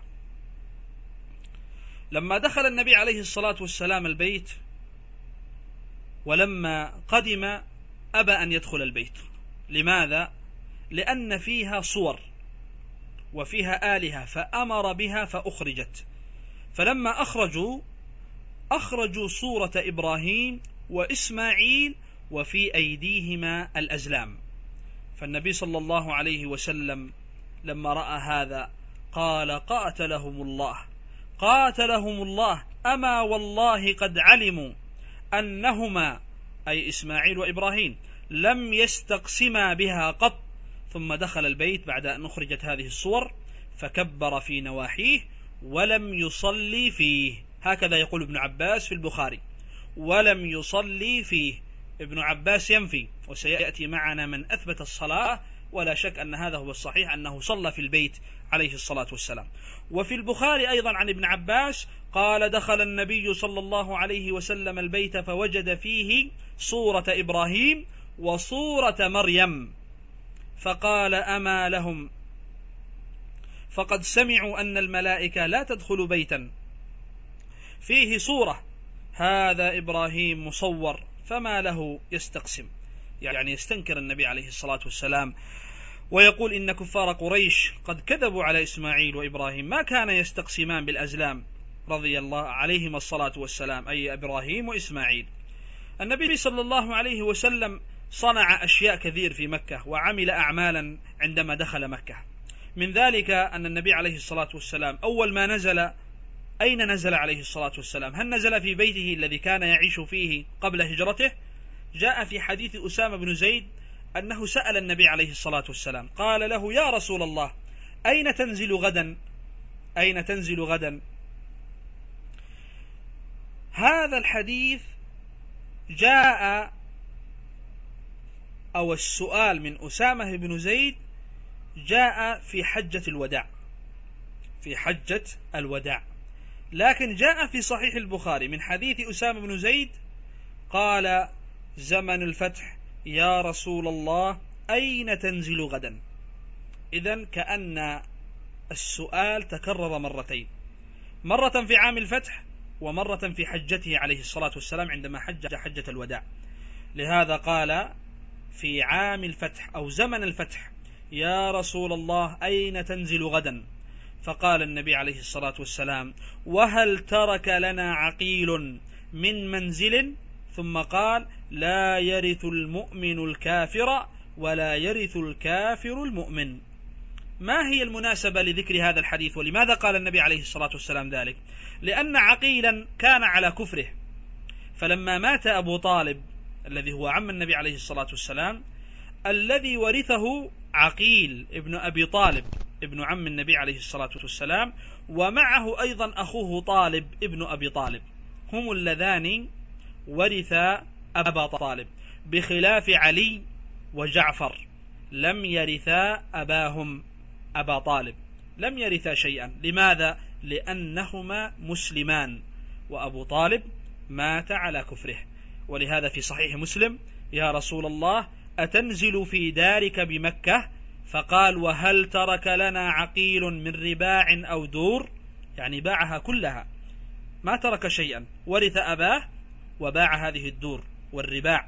B: لما دخل النبي عليه الصلاة والسلام البيت ولما قدم أبى أن يدخل البيت. لماذا؟ لأن فيها صور وفيها آلهة فأمر بها فأخرجت، فلما أخرجوا صورة إبراهيم وإسماعيل وفي أيديهما الأزلام، فالنبي صلى الله عليه وسلم لما رأى هذا قال قاتلهم الله أما والله قد علموا أنهما أي إسماعيل وإبراهيم لم يستقسما بها قط. ثم دخل البيت بعد أن أخرجت هذه الصور فكبر في نواحيه ولم يصلي فيه، هكذا يقول ابن عباس في البخاري ولم يصلي فيه، ابن عباس ينفي، وسيأتي معنا من أثبت الصلاة، ولا شك أن هذا هو الصحيح أنه صلى في البيت عليه الصلاة والسلام. وفي البخاري أيضا عن ابن عباس قال: دخل النبي صلى الله عليه وسلم البيت فوجد فيه صورة إبراهيم وصورة مريم، فقال: أما لهم فقد سمعوا أن الملائكة لا تدخل بيتا فيه صورة هذا إبراهيم مصور، فما له يستقسم، يعني يستنكر النبي عليه الصلاة والسلام ويقول إن كفار قريش قد كذبوا على إسماعيل وإبراهيم، ما كان يستقسمان بالأزلام رضي الله عليهم الصلاة والسلام، أي إبراهيم وإسماعيل. النبي صلى الله عليه وسلم صنع أشياء كثير في مكة وعمل أعمالا عندما دخل مكة. من ذلك أن النبي عليه الصلاة والسلام أول ما نزل، أين نزل عليه الصلاة والسلام؟ هل نزل في بيته الذي كان يعيش فيه قبل هجرته؟ جاء في حديث أسامة بن زيد أنه سأل النبي عليه الصلاة والسلام قال له: يا رسول الله أين تنزل غدا؟ أين تنزل غدا؟ هذا الحديث جاء، أو السؤال من أسامة بن زيد جاء في حجة الوداع، في حجة الوداع، لكن جاء في صحيح البخاري من حديث أسامة بن زيد قال: زمن الفتح يا رسول الله أين تنزل غدا؟ إذن كأن السؤال تكرر مرتين، مرة في عام الفتح ومرة في حجته عليه الصلاة والسلام عندما حج حجة الوداع. لهذا قال في عام الفتح أو زمن الفتح: يا رسول الله أين تنزل غدا؟ فقال النبي عليه الصلاة والسلام: وهل ترك لنا عقيل من منزل؟ ثم قال: لا يرث المؤمن الكافر ولا يرث الكافر المؤمن. ما هي المناسبة لذكر هذا الحديث؟ ولماذا قال النبي عليه الصلاة والسلام ذلك؟ لأن عقيلا كان على كفره، فلما مات أبو طالب الذي هو عم النبي عليه الصلاة والسلام، الذي ورثه عقيل ابن أبي طالب ابن عم النبي عليه الصلاة والسلام، ومعه أيضا أخوه طالب ابن أبي طالب، هم اللذان ورثا أبا طالب، بخلاف علي وجعفر لم يرثا أباهم أبا طالب، لم يرثا شيئا. لماذا؟ لأنهما مسلمان وأبو طالب مات على كفره. ولهذا في صحيح مسلم: يا رسول الله أتنزل في دارك بمكة؟ فقال: وهل ترك لنا عقيل من رباع أو دور؟ يعني باعها كلها، ما ترك شيئا، ورث أباه وباع هذه الدور والرباع.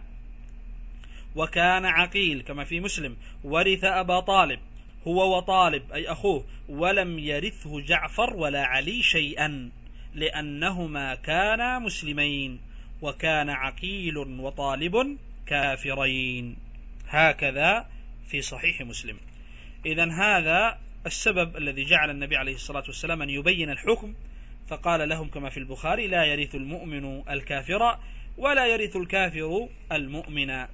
B: وكان عقيل كما في مسلم ورث أبا طالب هو وطالب أي أخوه، ولم يرثه جعفر ولا علي شيئا، لأنهما كانا مسلمين، وكان عقيل وطالب كافرين. هكذا في صحيح مسلم. إذن هذا السبب الذي جعل النبي عليه الصلاة والسلام أن يبين الحكم، فقال لهم كما في البخاري: لا يرث المؤمن الكافر ولا يرث الكافر المؤمن.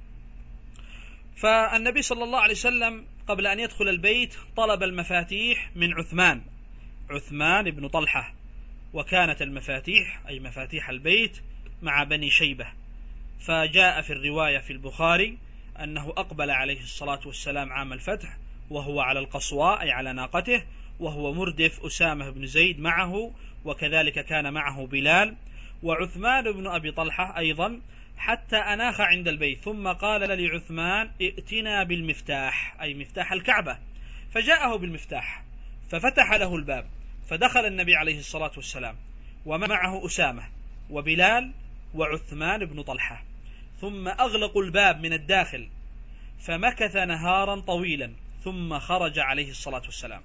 B: فالنبي صلى الله عليه وسلم قبل أن يدخل البيت طلب المفاتيح من عثمان بن طلحة، وكانت المفاتيح أي مفاتيح البيت مع بني شيبة. فجاء في الرواية في البخاري أنه أقبل عليه الصلاة والسلام عام الفتح وهو على القصواء أي على ناقته، وهو مردف أسامة بن زيد معه، وكذلك كان معه بلال وعثمان بن أبي طلحة أيضا، حتى أناخ عند البيت، ثم قال لعثمان: ائتنا بالمفتاح أي مفتاح الكعبة. فجاءه بالمفتاح ففتح له الباب، فدخل النبي عليه الصلاة والسلام ومعه أسامة وبلال وعثمان بن طلحة، ثم أغلقوا الباب من الداخل، فمكث نهارا طويلا ثم خرج عليه الصلاة والسلام.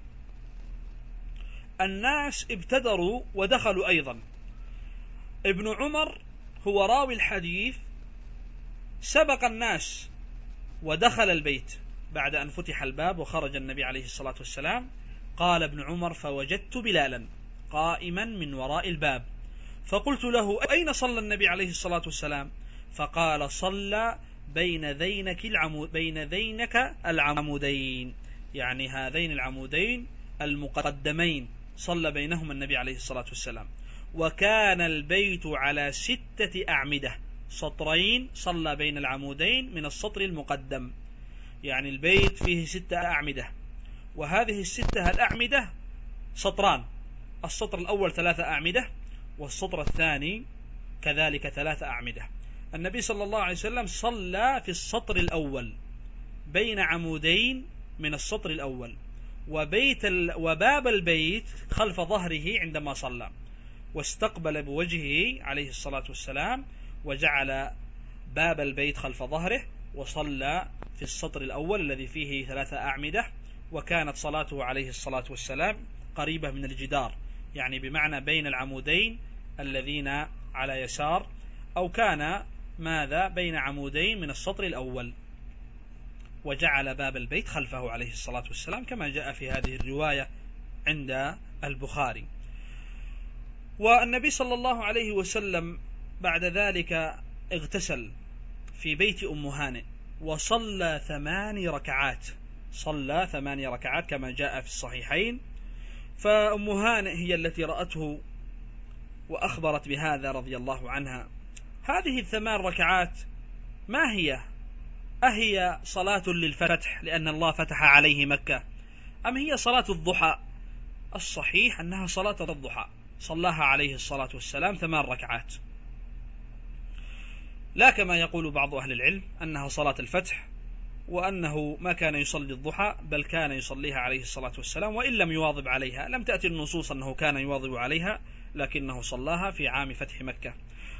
B: الناس ابتدروا ودخلوا أيضا. ابن عمر هو راوي الحديث سبق الناس ودخل البيت بعد أن فتح الباب وخرج النبي عليه الصلاة والسلام. قال ابن عمر: فوجدت بلالا قائما من وراء الباب، فقلت له: أين صلى النبي عليه الصلاة والسلام؟ فقال: صلى بين ذينك العمودين، يعني هذين العمودين المقدمين، صلى بينهما النبي عليه الصلاة والسلام. وكان البيت على 6 أعمدة، سطرين صلى بين العمودين من السطر المقدم. يعني البيت فيه 6 أعمدة، وهذه ال6 الأعمدة سطران، السطر الأول 3 أعمدة، والسطر الثاني كذلك 3 أعمدة. النبي صلى الله عليه وسلم صلى في السطر الأول بين عمودين من السطر الأول، وباب البيت خلف ظهره عندما صلى، واستقبل بوجهه عليه الصلاة والسلام، وجعل باب البيت خلف ظهره، وصلى في السطر الأول الذي فيه 3 أعمدة. وكانت صلاته عليه الصلاة والسلام قريبة من الجدار، يعني بمعنى بين العمودين الذين على يسار، أو كان ماذا بين عمودين من السطر الأول، وجعل باب البيت خلفه عليه الصلاة والسلام كما جاء في هذه الرواية عند البخاري. والنبي صلى الله عليه وسلم بعد ذلك اغتسل في بيت أم هانئ وصلى 8 ركعات، صلى 8 ركعات كما جاء في الصحيحين. فأم هانئ هي التي رأته وأخبرت بهذا رضي الله عنها. هذه ال8 ركعات ما هي؟ أهي صلاة للفتح لأن الله فتح عليه مكة، أم هي صلاة الضحى؟ الصحيح أنها صلاة الضحى، صلاها عليه الصلاة والسلام 8 ركعات، لا كما يقول بعض أهل العلم أنها صلاة الفتح، وأنه ما كان يصلي الضحى بل كان يصليها عليه الصلاة والسلام، وإن لم يواظب عليها. لم تأتي النصوص أنه كان يواظب عليها، لكنه صلاها في عام فتح مكة.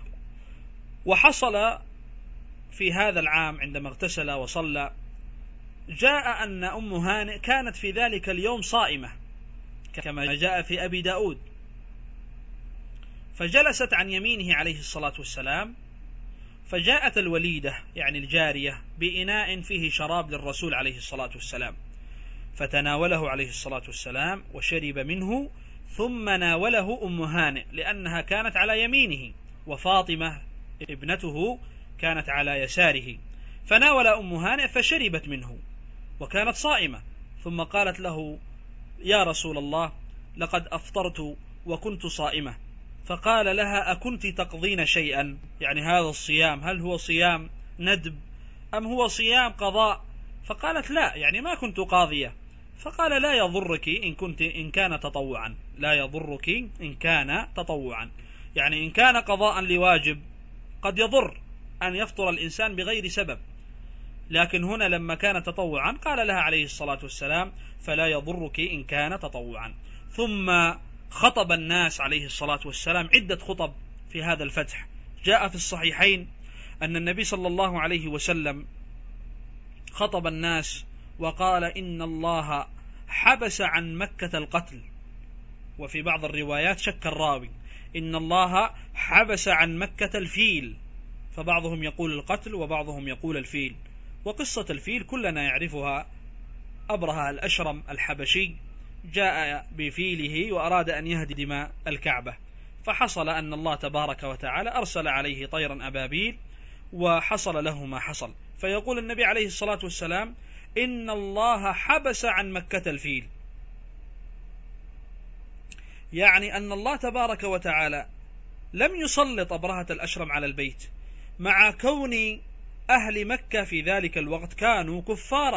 B: وحصل في هذا العام عندما اغتسل وصلى، جاء أن أم هانئ كانت في ذلك اليوم صائمة كما جاء في أبي داود، فجلست عن يمينه عليه الصلاة والسلام، فجاءت الوليدة يعني الجارية بإناء فيه شراب للرسول عليه الصلاة والسلام، فتناوله عليه الصلاة والسلام وشرب منه، ثم ناوله أم هانئ لأنها كانت على يمينه، وفاطمة ابنته كانت على يساره، فناول أم هانئ فشربت منه وكانت صائمة. ثم قالت له: يا رسول الله، لقد أفطرت وكنت صائمة. فقال لها: أكنت تقضين شيئا؟ يعني هذا الصيام هل هو صيام ندب أم هو صيام قضاء؟ فقالت: لا، يعني ما كنت قاضية. فقال: لا يضرك إن كان تطوعا، لا يضرك إن كان تطوعا، يعني إن كان قضاء لواجب قد يضر أن يفطر الإنسان بغير سبب، لكن هنا لما كان تطوعا قال لها عليه الصلاة والسلام: فلا يضرك إن كان تطوعا. ثم خطب الناس عليه الصلاة والسلام عدة خطب في هذا الفتح. جاء في الصحيحين أن النبي صلى الله عليه وسلم خطب الناس وقال: إن الله حبس عن مكة القتل، وفي بعض الروايات شك الراوي إن الله حبس عن مكة الفيل، فبعضهم يقول القتل وبعضهم يقول الفيل. وقصة الفيل كلنا يعرفها، أبرهة الأشرم الحبشي جاء بفيله وأراد أن يهدم الكعبة، فحصل أن الله تبارك وتعالى أرسل عليه طيرا أبابيل وحصل له ما حصل. فيقول النبي عليه الصلاة والسلام: إن الله حبس عن مكة الفيل، يعني أن الله تبارك وتعالى لم يسلط أبرهة الأشرم على البيت، مع كون أهل مكة في ذلك الوقت كانوا كفارا،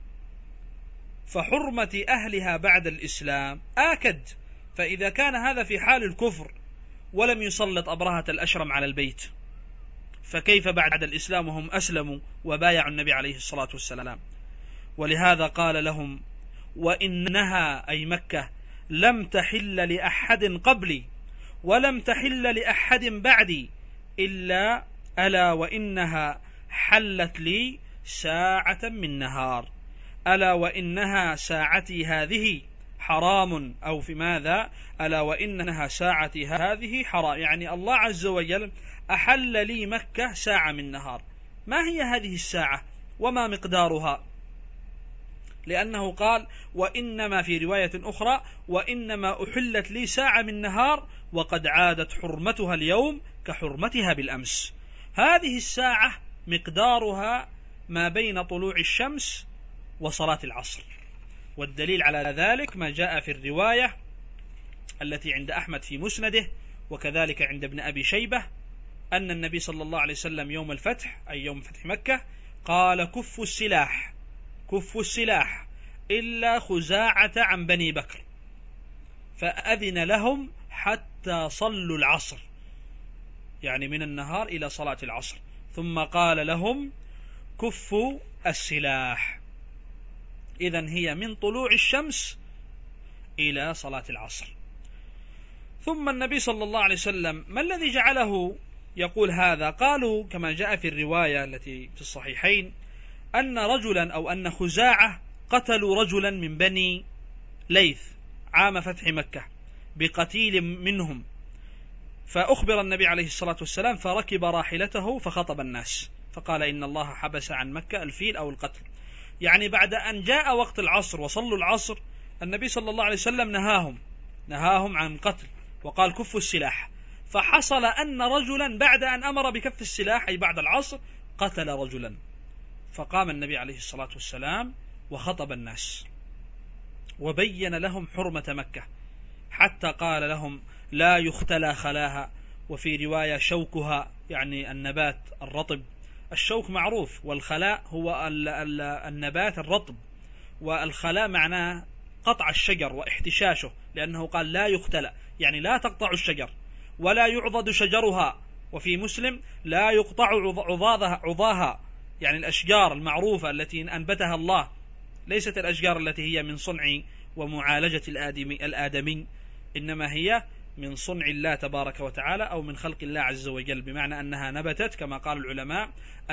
B: فحرمة أهلها بعد الإسلام آكد. فإذا كان هذا في حال الكفر ولم يسلط أبرهة الأشرم على البيت، فكيف بعد الإسلام وهم أسلموا وبايعوا النبي عليه الصلاة والسلام؟ ولهذا قال لهم: وإنها أي مكة لم تحل لأحد قبلي ولم تحل لأحد بعدي ألا وإنها حلت لي ساعة من نهار، ألا وإنها ساعتي هذه حرام، أو في ماذا؟ ألا وإنها ساعتي هذه حرام، يعني الله عز وجل أحل لي مكة ساعة من نهار. ما هي هذه الساعة وما مقدارها؟ لأنه قال: وإنما في رواية أخرى: وإنما أحلت لي ساعة من نهار وقد عادت حرمتها اليوم كحرمتها بالأمس. هذه الساعة مقدارها ما بين طلوع الشمس وصلاة العصر، والدليل على ذلك ما جاء في الرواية التي عند أحمد في مسنده، وكذلك عند ابن أبي شيبة، أن النبي صلى الله عليه وسلم يوم الفتح أي يوم فتح مكة قال كفوا السلاح، كفوا السلاح إلا خزاعة عن بني بكر، فأذن لهم حتى صلوا العصر، يعني من النهار إلى صلاة العصر، ثم قال لهم كفوا السلاح. إذن هي من طلوع الشمس إلى صلاة العصر. ثم النبي صلى الله عليه وسلم ما الذي جعله يقول هذا؟ قالوا كما جاء في الرواية التي في الصحيحين أن رجلا أو أن خزاعة قتلوا رجلا من بني ليث عام فتح مكة بقتيل منهم، فأخبر النبي عليه الصلاة والسلام فركب راحلته فخطب الناس فقال إن الله حبس عن مكة الفيل أو القتل، يعني بعد أن جاء وقت العصر وصلوا العصر النبي صلى الله عليه وسلم نهاهم عن القتل وقال كفوا السلاح. فحصل أن رجلا بعد أن أمر بكف السلاح أي بعد العصر قتل رجلا، فقام النبي عليه الصلاة والسلام وخطب الناس وبين لهم حرمة مكة، حتى قال لهم لا يختلى خلاها، وفي رواية شوكها يعني النبات الرطب، الشوك معروف والخلاء هو النبات الرطب، والخلاء معناه قطع الشجر واحتشاشه، لأنه قال لا يختلى يعني لا تقطع الشجر ولا يعضد شجرها، وفي مسلم لا يقطع عضاها يعني الأشجار المعروفة التي أنبتها الله، ليست الأشجار التي هي من صنع ومعالجة الآدمي، إنما هي من صنع الله تبارك وتعالى أو من خلق الله عز وجل، بمعنى أنها نبتت كما قال العلماء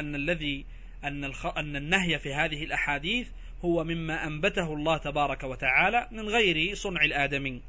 B: أن النهي في هذه الأحاديث هو مما أنبته الله تبارك وتعالى من غير صنع الآدمي.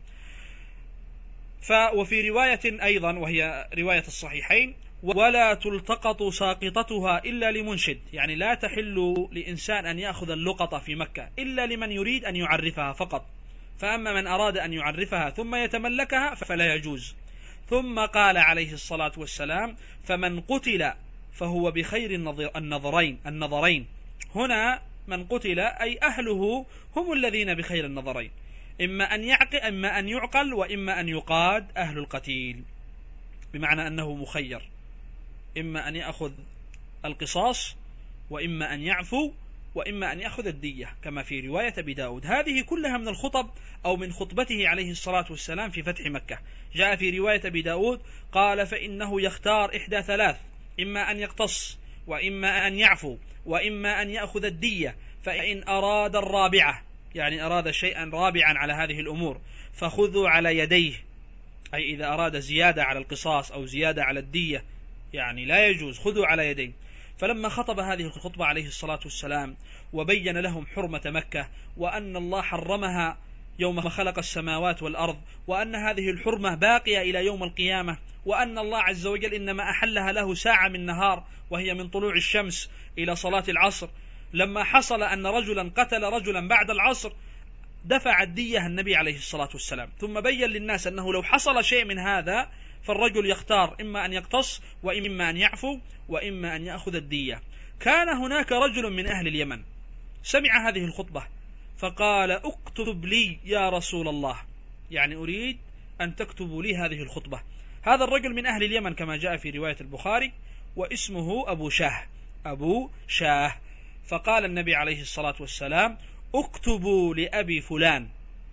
B: وفي رواية أيضا وهي رواية الصحيحين ولا تلتقط ساقطتها إلا لمنشد، يعني لا تحل لإنسان أن يأخذ اللقطة في مكة إلا لمن يريد أن يعرفها فقط، فأما من أراد أن يعرفها ثم يتملكها فلا يجوز. ثم قال عليه الصلاة والسلام فمن قتل فهو بخير النظرين، هنا من قتل أي أهله هم الذين بخير النظرين، إما أن يعقل وإما أن يقاد أهل القتيل، بمعنى أنه مخير، إما أن يأخذ القصاص وإما أن يعفو وإما أن يأخذ الدية كما في رواية أبي داود. هذه كلها من الخطب أو من خطبته عليه الصلاة والسلام في فتح مكة. جاء في رواية أبي داود قال فإنه يختار إحدى ثلاث، إما أن يقتص وإما أن يعفو وإما أن يأخذ الدية، فإن أراد الرابعة يعني أراد شيئا رابعا على هذه الأمور فخذوا على يديه، أي إذا أراد زيادة على القصاص أو زيادة على الدية يعني لا يجوز، خذوا على يديه. فلما خطب هذه الخطبة عليه الصلاة والسلام وبين لهم حرمة مكة وأن الله حرمها يوم خلق السماوات والأرض، وأن هذه الحرمة باقية إلى يوم القيامة، وأن الله عز وجل إنما أحلها له ساعة من نهار وهي من طلوع الشمس إلى صلاة العصر، لما حصل أن رجلا قتل رجلا بعد العصر دفع الدية النبي عليه الصلاة والسلام، ثم بين للناس أنه لو حصل شيء من هذا فالرجل يختار إما أن يقتص وإما أن يعفو وإما أن يأخذ الدية. كان هناك رجل من أهل اليمن سمع هذه الخطبة فقال اكتب لي يا رسول الله، يعني أريد أن تكتبوا لي هذه الخطبة. هذا الرجل من أهل اليمن كما جاء في رواية البخاري واسمه أبو شاه. فقال النبي عليه الصلاة والسلام اكتبوا لأبي فلان،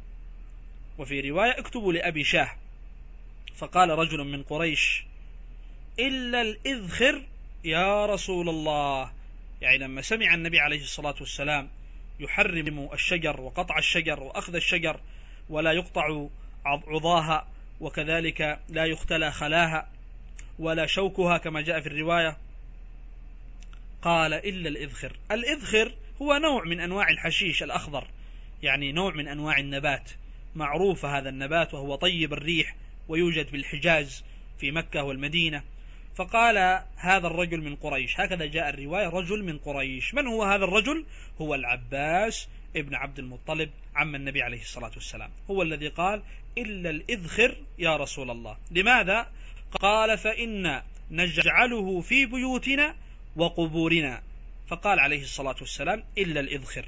B: وفي رواية اكتبوا لأبي شاه. فقال رجل من قريش إلا الإذخر يا رسول الله، يعني لما سمع النبي عليه الصلاة والسلام يحرم الشجر وقطع الشجر وأخذ الشجر ولا يقطع عضاها وكذلك لا يختلى خلاها ولا شوكها كما جاء في الرواية، قال إلا الإذخر. الإذخر هو نوع من أنواع الحشيش الأخضر، يعني نوع من أنواع النبات، معروف هذا النبات وهو طيب الريح ويوجد بالحجاز في مكة والمدينة. فقال هذا الرجل من قريش، هكذا جاء الرواية رجل من قريش. من هو هذا الرجل؟ هو العباس ابن عبد المطلب عم النبي عليه الصلاة والسلام، هو الذي قال إلا الإذخر يا رسول الله. لماذا؟ قال فإن نجعله في بيوتنا وقبورنا. فقال عليه الصلاة والسلام إلا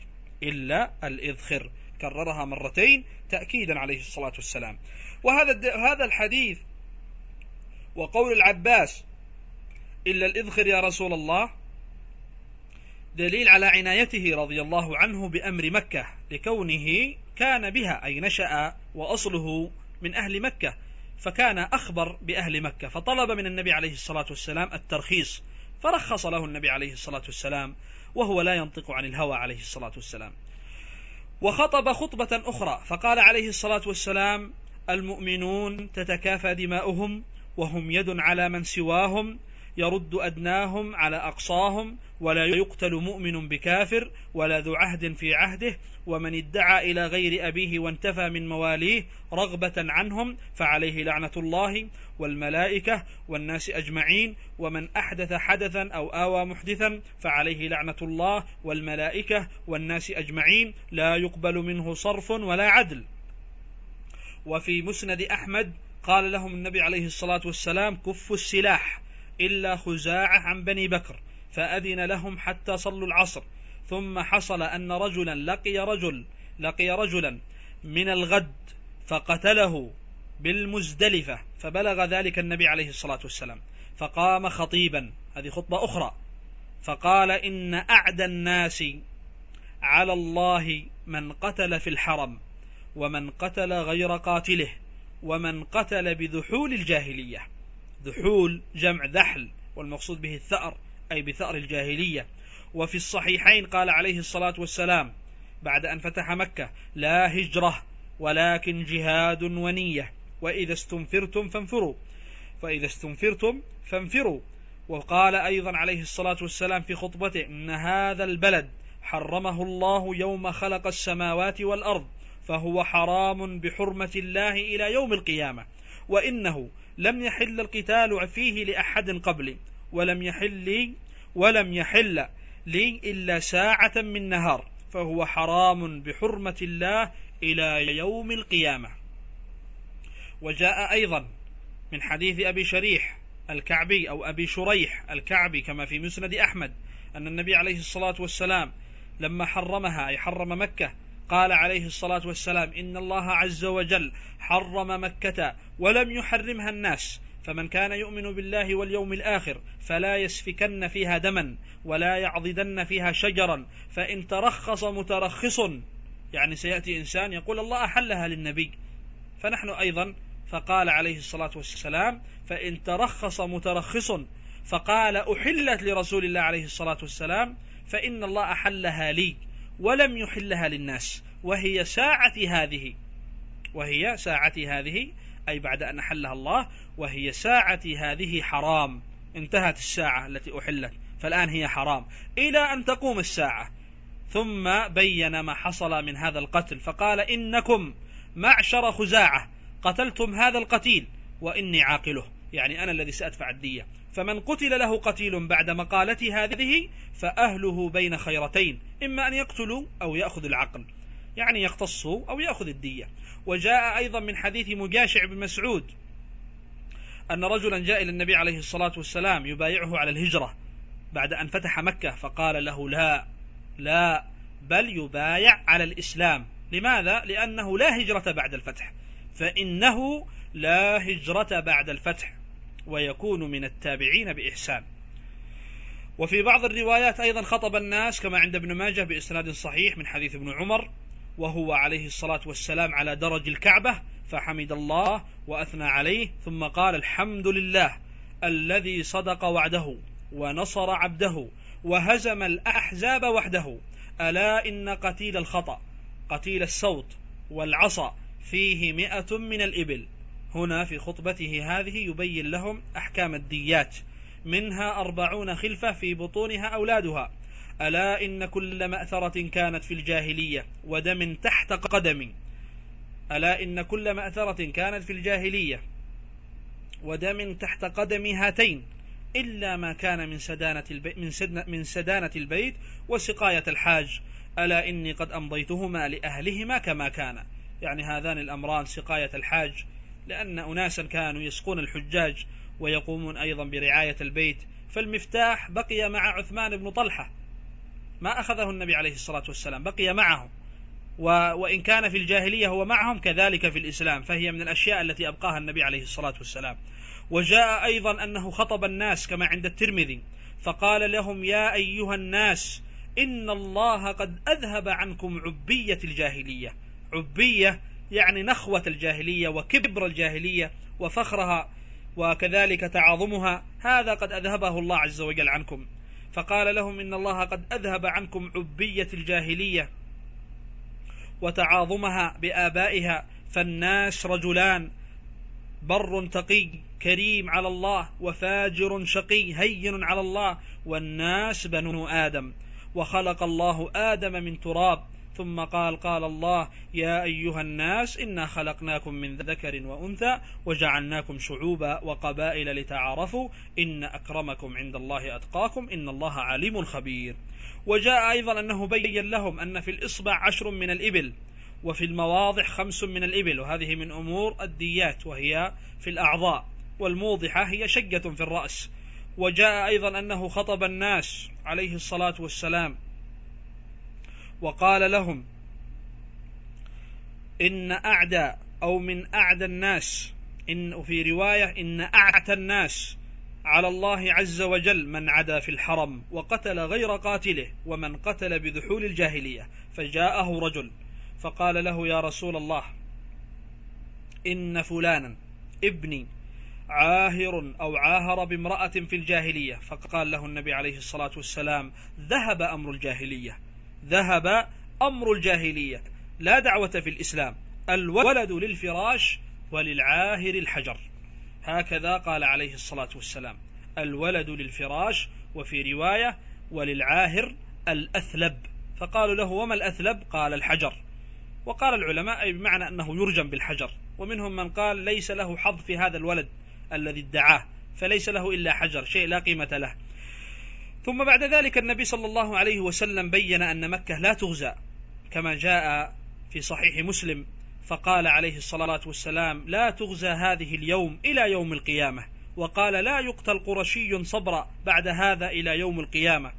B: الإذخر، كررها مرتين تأكيدا عليه الصلاة والسلام. وهذا الحديث وقول العباس إلا الإذخر يا رسول الله، دليل على عنايته رضي الله عنه بأمر مكة لكونه كان بها، أي نشأ وأصله من أهل مكة، فكان أخبر بأهل مكة، فطلب من النبي عليه الصلاة والسلام الترخيص، فرخص له النبي عليه الصلاة والسلام، وهو لا ينطق عن الهوى عليه الصلاة والسلام. وخطب خطبة أخرى فقال عليه الصلاة والسلام: المؤمنون تتكافى دماؤهم، وهم يد على من سواهم، يرد أدناهم على أقصاهم، ولا يقتل مؤمن بكافر ولا ذو عهد في عهده، ومن ادعى إلى غير أبيه وانتفى من مواليه رغبة عنهم فعليه لعنة الله والملائكة والناس أجمعين، ومن أحدث حدثا أو آوى محدثا فعليه لعنة الله والملائكة والناس أجمعين، لا يقبل منه صرف ولا عدل. وفي مسند أحمد قال لهم النبي عليه الصلاة والسلام: كفوا السلاح إلا خزاعة عن بني بكر، فأذن لهم حتى صلوا العصر، ثم حصل أن رجلا لقي رجلا من الغد فقتله بالمزدلفة، فبلغ ذلك النبي عليه الصلاة والسلام، فقام خطيبا، هذه خطبة أخرى، فقال: إن أعدى الناس على الله من قتل في الحرم، ومن قتل غير قاتله، ومن قتل بذحول الجاهلية. ذحول جمع ذحل، والمقصود به الثأر، أي بثأر الجاهلية. وفي الصحيحين قال عليه الصلاة والسلام بعد أن فتح مكة: لا هجرة ولكن جهاد ونية، وإذا استنفرتم فانفروا. وقال أيضا عليه الصلاة والسلام في خطبته: إن هذا البلد حرمه الله يوم خلق السماوات والأرض، فهو حرام بحرمة الله إلى يوم القيامة، وإنه لم يحل القتال فيه لأحد قبلي، ولم يحل لي إلا ساعة من نهار، فهو حرام بحرمة الله إلى يوم القيامة. وجاء أيضا من حديث أبي شريح الكعبي أو أبي شريح الكعبي كما في مسند أحمد أن النبي عليه الصلاة والسلام لما حرمها، أي حرم مكة، قال عليه الصلاة والسلام: إن الله عز وجل حرم مكة ولم يحرمها الناس، فمن كان يؤمن بالله واليوم الآخر فلا يسفكن فيها دما ولا يعضدن فيها شجرا، فإن ترخص مترخص، يعني سيأتي إنسان يقول الله أحلها للنبي، فنحن أيضا، فقال عليه الصلاة والسلام: فإن ترخص مترخص فقال أحلت لرسول الله عليه الصلاة والسلام، فإن الله أحلها لي ولم يحلها للناس، وهي ساعتي هذه، أي بعد أن أحلها الله، وهي ساعتي هذه حرام، انتهت الساعة التي أحلت، فالآن هي حرام إلى أن تقوم الساعة. ثم بين ما حصل من هذا القتل، فقال: إنكم معشر خزاعة قتلتم هذا القتيل وإني عاقله، يعني أنا الذي سأدفع الدية، فمن قتل له قتيل بعد مقالتي هذه فأهله بين خيرتين، إما أن يقتلوا أو يأخذ العقل، يعني يقتصوا أو يأخذ الدية. وجاء أيضا من حديث مجاشع بن مسعود أن رجلا جاء إلى النبي عليه الصلاة والسلام يبايعه على الهجرة بعد أن فتح مكة، فقال له: لا بل يبايع على الإسلام. لماذا؟ لأنه لا هجرة بعد الفتح، فإنه لا هجرة بعد الفتح، ويكون من التابعين بإحسان. وفي بعض الروايات أيضا خطب الناس كما عند ابن ماجه بإسناد صحيح من حديث ابن عمر، وهو عليه الصلاة والسلام على درج الكعبة، فحمد الله وأثنى عليه، ثم قال: الحمد لله الذي صدق وعده ونصر عبده وهزم الأحزاب وحده، ألا إن قتيل الخطأ قتيل الصوت والعصا فيه 100 من الإبل. هنا في خطبته هذه يبين لهم أحكام الديات، منها 40 خلفة في بطونها أولادها. ألا إن كل مأثرة كانت في الجاهلية ودم تحت قدم، ألا إن كل مأثرة كانت في الجاهلية ودم تحت قدم هاتين إلا ما كان من سدانة البيت وسقاية الحاج، ألا إني قد أمضيتهما لأهلهما كما كان، يعني هذان الأمران سقاية الحاج، لأن أناسا كانوا يسقون الحجاج ويقومون أيضا برعاية البيت، فالمفتاح بقي مع عثمان بن طلحة، ما أخذه النبي عليه الصلاة والسلام، بقي معه، وإن كان في الجاهلية هو معهم كذلك في الإسلام، فهي من الأشياء التي أبقاها النبي عليه الصلاة والسلام. وجاء أيضا أنه خطب الناس كما عند الترمذي فقال لهم: يا أيها الناس إن الله قد أذهب عنكم عبية الجاهلية. عبية يعني نخوة الجاهلية وكبر الجاهلية وفخرها وكذلك تعاظمها، هذا قد أذهبه الله عز وجل عنكم. فقال لهم: إن الله قد أذهب عنكم عبية الجاهلية وتعاظمها بآبائها، فالناس رجلان: بر تقي كريم على الله، وفاجر شقي هين على الله، والناس بنو آدم. وخلق الله آدم من تراب، ثم قال الله: يا أيها الناس إنا خلقناكم من ذكر وأنثى وجعلناكم شعوبا وقبائل لتعارفوا إن أكرمكم عند الله أتقاكم إن الله عليم خبير. وجاء أيضا أنه بين لهم أن في الإصبع 10 من الإبل، وفي المواضع 5 من الإبل، وهذه من أمور الديات وهي في الأعضاء، والموضحة هي شجة في الرأس. وجاء أيضا أنه خطب الناس عليه الصلاة والسلام وقال لهم: إن أعدى أو من أعدى الناس، إن في رواية إن أعتى الناس على الله عز وجل من عدا في الحرم وقتل غير قاتله ومن قتل بذحول الجاهلية. فجاءه رجل فقال له: يا رسول الله، إن فلانا ابني عاهر أو عاهر بامرأة في الجاهلية. فقال له النبي عليه الصلاة والسلام: ذهب أمر الجاهلية، ذهب أمر الجاهلية، لا دعوة في الإسلام، الولد للفراش وللعاهر الحجر. هكذا قال عليه الصلاة والسلام: الولد للفراش، وفي رواية وللعاهر الأثلب. فقالوا له: وما الأثلب؟ قال: الحجر. وقال العلماء أي بمعنى أنه يرجم بالحجر، ومنهم من قال ليس له حظ في هذا الولد الذي ادعاه، فليس له إلا حجر، شيء لا قيمة له. ثم بعد ذلك النبي صلى الله عليه وسلم بين أن مكة لا تغزى كما جاء في صحيح مسلم، فقال عليه الصلاة والسلام: لا تغزى هذه اليوم إلى يوم القيامة، وقال: لا يقتل قرشي صبرا بعد هذا إلى يوم القيامة.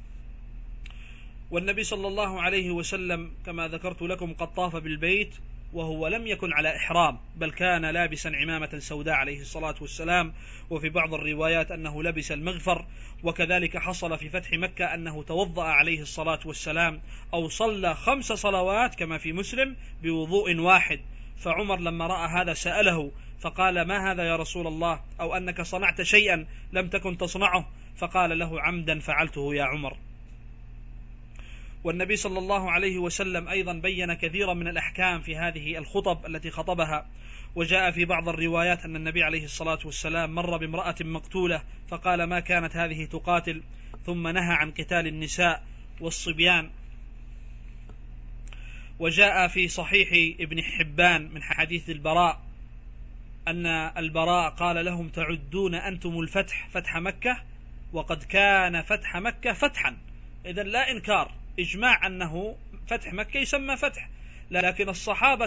B: والنبي صلى الله عليه وسلم كما ذكرت لكم قد طاف بالبيت وهو لم يكن على إحرام، بل كان لابسا عمامة سوداء عليه الصلاة والسلام، وفي بعض الروايات أنه لبس المغفر. وكذلك حصل في فتح مكة أنه توضأ عليه الصلاة والسلام أو صلى 5 صلوات كما في مسلم بوضوء واحد. فعمر لما رأى هذا سأله فقال: ما هذا يا رسول الله؟ أو أنك صنعت شيئا لم تكن تصنعه؟ فقال له: عمدا فعلته يا عمر. والنبي صلى الله عليه وسلم أيضا بين كثيرا من الأحكام في هذه الخطب التي خطبها. وجاء في بعض الروايات أن النبي عليه الصلاة والسلام مر بامرأة مقتولة فقال: ما كانت هذه تقاتل؟ ثم نهى عن قتال النساء والصبيان. وجاء في صحيح ابن حبان من حديث البراء أن البراء قال لهم: تعدون أنتم الفتح فتح مكة، وقد كان فتح مكة فتحا. إذن لا إنكار، إجماع أنه فتح مكة يسمى فتح، لكن الصحابة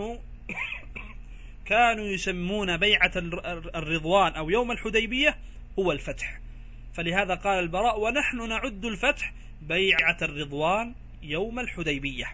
B: كانوا يسمون بيعة الرضوان أو يوم الحديبية هو الفتح. فلهذا قال البراء: ونحن نعد الفتح بيعة الرضوان يوم الحديبية.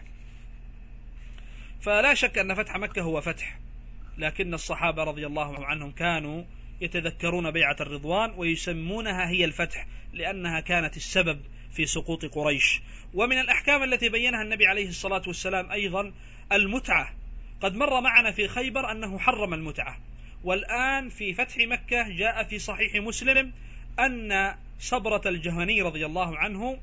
B: فلا شك أن فتح مكة هو فتح، لكن الصحابة رضي الله عنهم كانوا يتذكرون بيعة الرضوان ويسمونها هي الفتح، لأنها كانت السبب في سقوط قريش. ومن الأحكام التي بينها النبي عليه الصلاة والسلام أيضا المتعة. قد مر معنا في خيبر أنه حرم المتعة، والآن في فتح مكة جاء في صحيح مسلم أن صبرة الجهني رضي الله عنه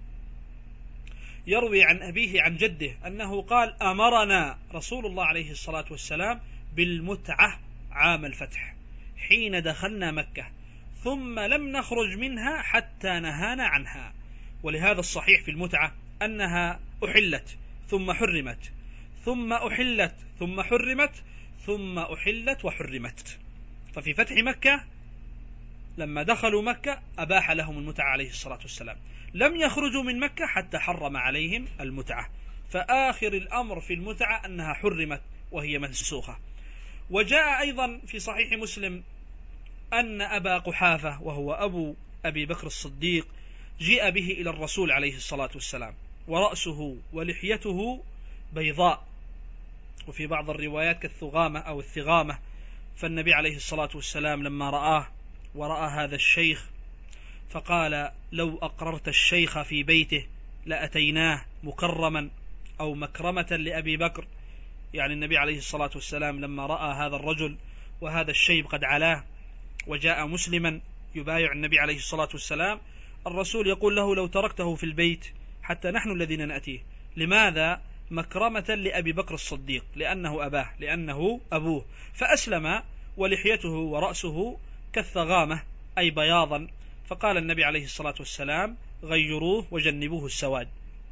B: يروي عن أبيه عن جده أنه قال: أمرنا رسول الله عليه الصلاة والسلام بالمتعة عام الفتح حين دخلنا مكة، ثم لم نخرج منها حتى نهانا عنها. ولهذا الصحيح في المتعة أنها أحلت ثم حرمت، ثم أحلت ثم حرمت، ثم أحلت وحرمت. ففي فتح مكة لما دخلوا مكة أباح لهم المتعة عليه الصلاة والسلام، لم يخرجوا من مكة حتى حرم عليهم المتعة. فآخر الأمر في المتعة أنها حرمت وهي منسوخة. وجاء أيضا في صحيح مسلم أن أبا قحافة وهو أبو أبي بكر الصديق جيء به إلى الرسول عليه الصلاة والسلام، ورأسه ولحيته بيضاء، وفي بعض الروايات كالثغامة أو الثغامة. فالنبي عليه الصلاة والسلام لما رآه ورأى هذا الشيخ فقال: لو أقررت الشيخ في بيته لأتيناه مكرما أو مكرمة لأبي بكر. يعني النبي عليه الصلاة والسلام لما رأى هذا الرجل وهذا الشيب قد علاه وجاء مسلما يبايع النبي عليه الصلاة والسلام، الرسول يقول له: لو تركته في البيت حتى نحن الذين نأتيه. لماذا؟ مكرمة لأبي بكر الصديق، لأنه أبوه. فأسلم ولحيته ورأسه كالثغامة أي بياضا. فقال النبي عليه الصلاة والسلام: غيروه وجنبوه السواد.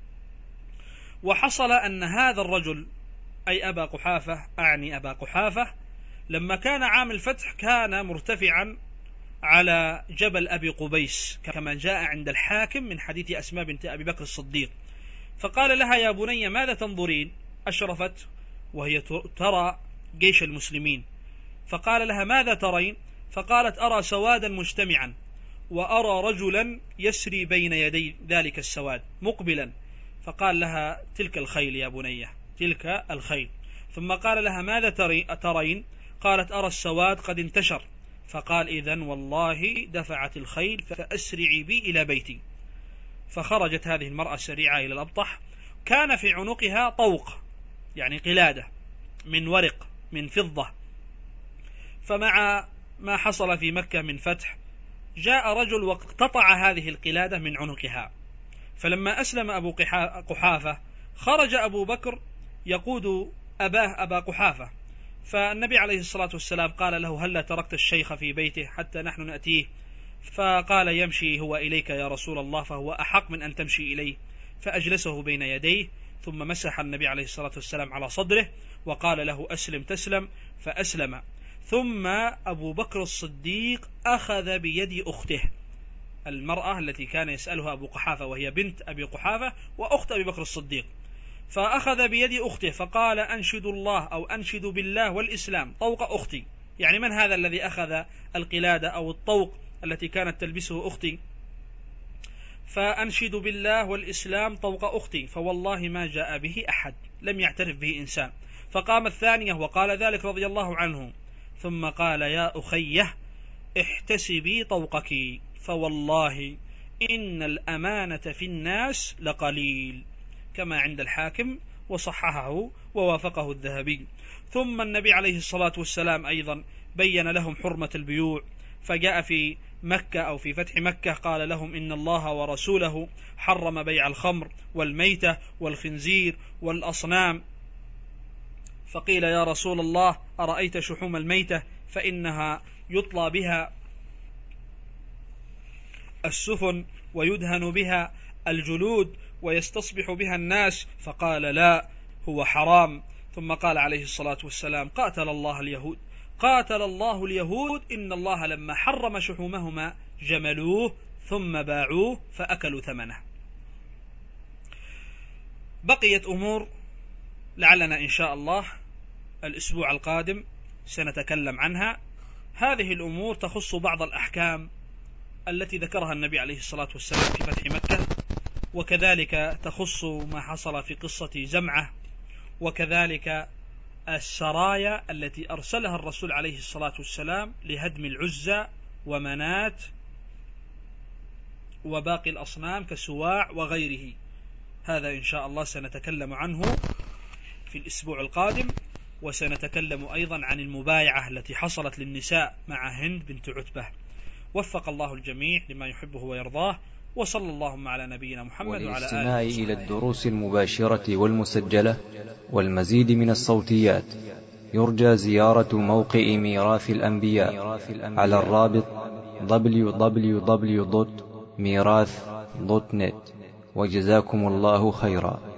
B: وحصل أن هذا الرجل أي أبا قحافة، أعني أبا قحافة، لما كان عام الفتح كان مرتفعا على جبل أبي قبيس كما جاء عند الحاكم من حديث أسماء بنت أبي بكر الصديق. فقال لها: يا بني ماذا تنظرين؟ أشرفت وهي ترى جيش المسلمين. فقال لها: ماذا ترين؟ فقالت: أرى سوادا مجتمعا، وأرى رجلا يسري بين يدي ذلك السواد مقبلا. فقال لها: تلك الخيل يا بنية، تلك الخيل. ثم قال لها: ماذا ترين؟ قالت: أرى السواد قد انتشر. فقال: إذن والله دفعت الخيل فأسرعي بي إلى بيتي. فخرجت هذه المرأة سريعة إلى الأبطح، كان في عنقها طوق يعني قلادة من ورق من فضة. فمع ما حصل في مكة من فتح جاء رجل واقتطع هذه القلادة من عنقها. فلما أسلم أبو قحافة خرج أبو بكر يقود أبا قحافة. فالنبي عليه الصلاة والسلام قال له: هل تركت الشيخ في بيته حتى نحن نأتيه؟ فقال: يمشي هو إليك يا رسول الله، فهو أحق من أن تمشي إليه. فأجلسه بين يديه، ثم مسح النبي عليه الصلاة والسلام على صدره وقال له: أسلم تسلم. فأسلم. ثم أبو بكر الصديق أخذ بيد أخته، المرأة التي كان يسألها أبو قحافة، وهي بنت أبي قحافة وأخت أبي بكر الصديق. فأخذ بيد أخته فقال: أنشد الله أو أنشد بالله والإسلام طوق أختي. يعني من هذا الذي أخذ القلادة أو الطوق التي كانت تلبسه أختي؟ فأنشد بالله والإسلام طوق أختي، فوالله ما جاء به أحد، لم يعترف به إنسان. فقام الثانية وقال ذلك رضي الله عنه، ثم قال: يا أخيه احتسبي طوقك، فوالله إن الأمانة في الناس لقليل، كما عند الحاكم وصححه ووافقه الذهبي. ثم النبي عليه الصلاة والسلام أيضا بين لهم حرمة البيوع، فجاء في مكة أو في فتح مكة قال لهم: إن الله ورسوله حرم بيع الخمر والميتة والخنزير والأصنام. فقيل: يا رسول الله أرأيت شحوم الميتة؟ فإنها يطلى بها السفن ويدهن بها الجلود ويستصبح بها الناس. فقال: لا، هو حرام. ثم قال عليه الصلاة والسلام: قاتل الله اليهود، إن الله لما حرم شحومهما جملوه ثم باعوه فأكلوا ثمنه. بقيت أمور لعلنا إن شاء الله الأسبوع القادم سنتكلم عنها. هذه الأمور تخص بعض الأحكام التي ذكرها النبي عليه الصلاة والسلام في فتح مكة، وكذلك تخص ما حصل في قصة زمعة، وكذلك السرايا التي أرسلها الرسول عليه الصلاة والسلام لهدم العزى ومنات وباقي الأصنام كسواع وغيره. هذا إن شاء الله سنتكلم عنه في الأسبوع القادم. وسنتكلم أيضا عن المبايعة التي حصلت للنساء مع هند بنت عتبة. وفق الله الجميع لما يحبه ويرضاه، وصلى اللهم على نبينا محمد وعلى آله وصحبه.
A: والاستماع إلى الدروس المباشرة والمسجلة والمزيد من الصوتيات يرجى زيارة موقع ميراث الأنبياء على الرابط www.mirath.net. وجزاكم الله خيرا.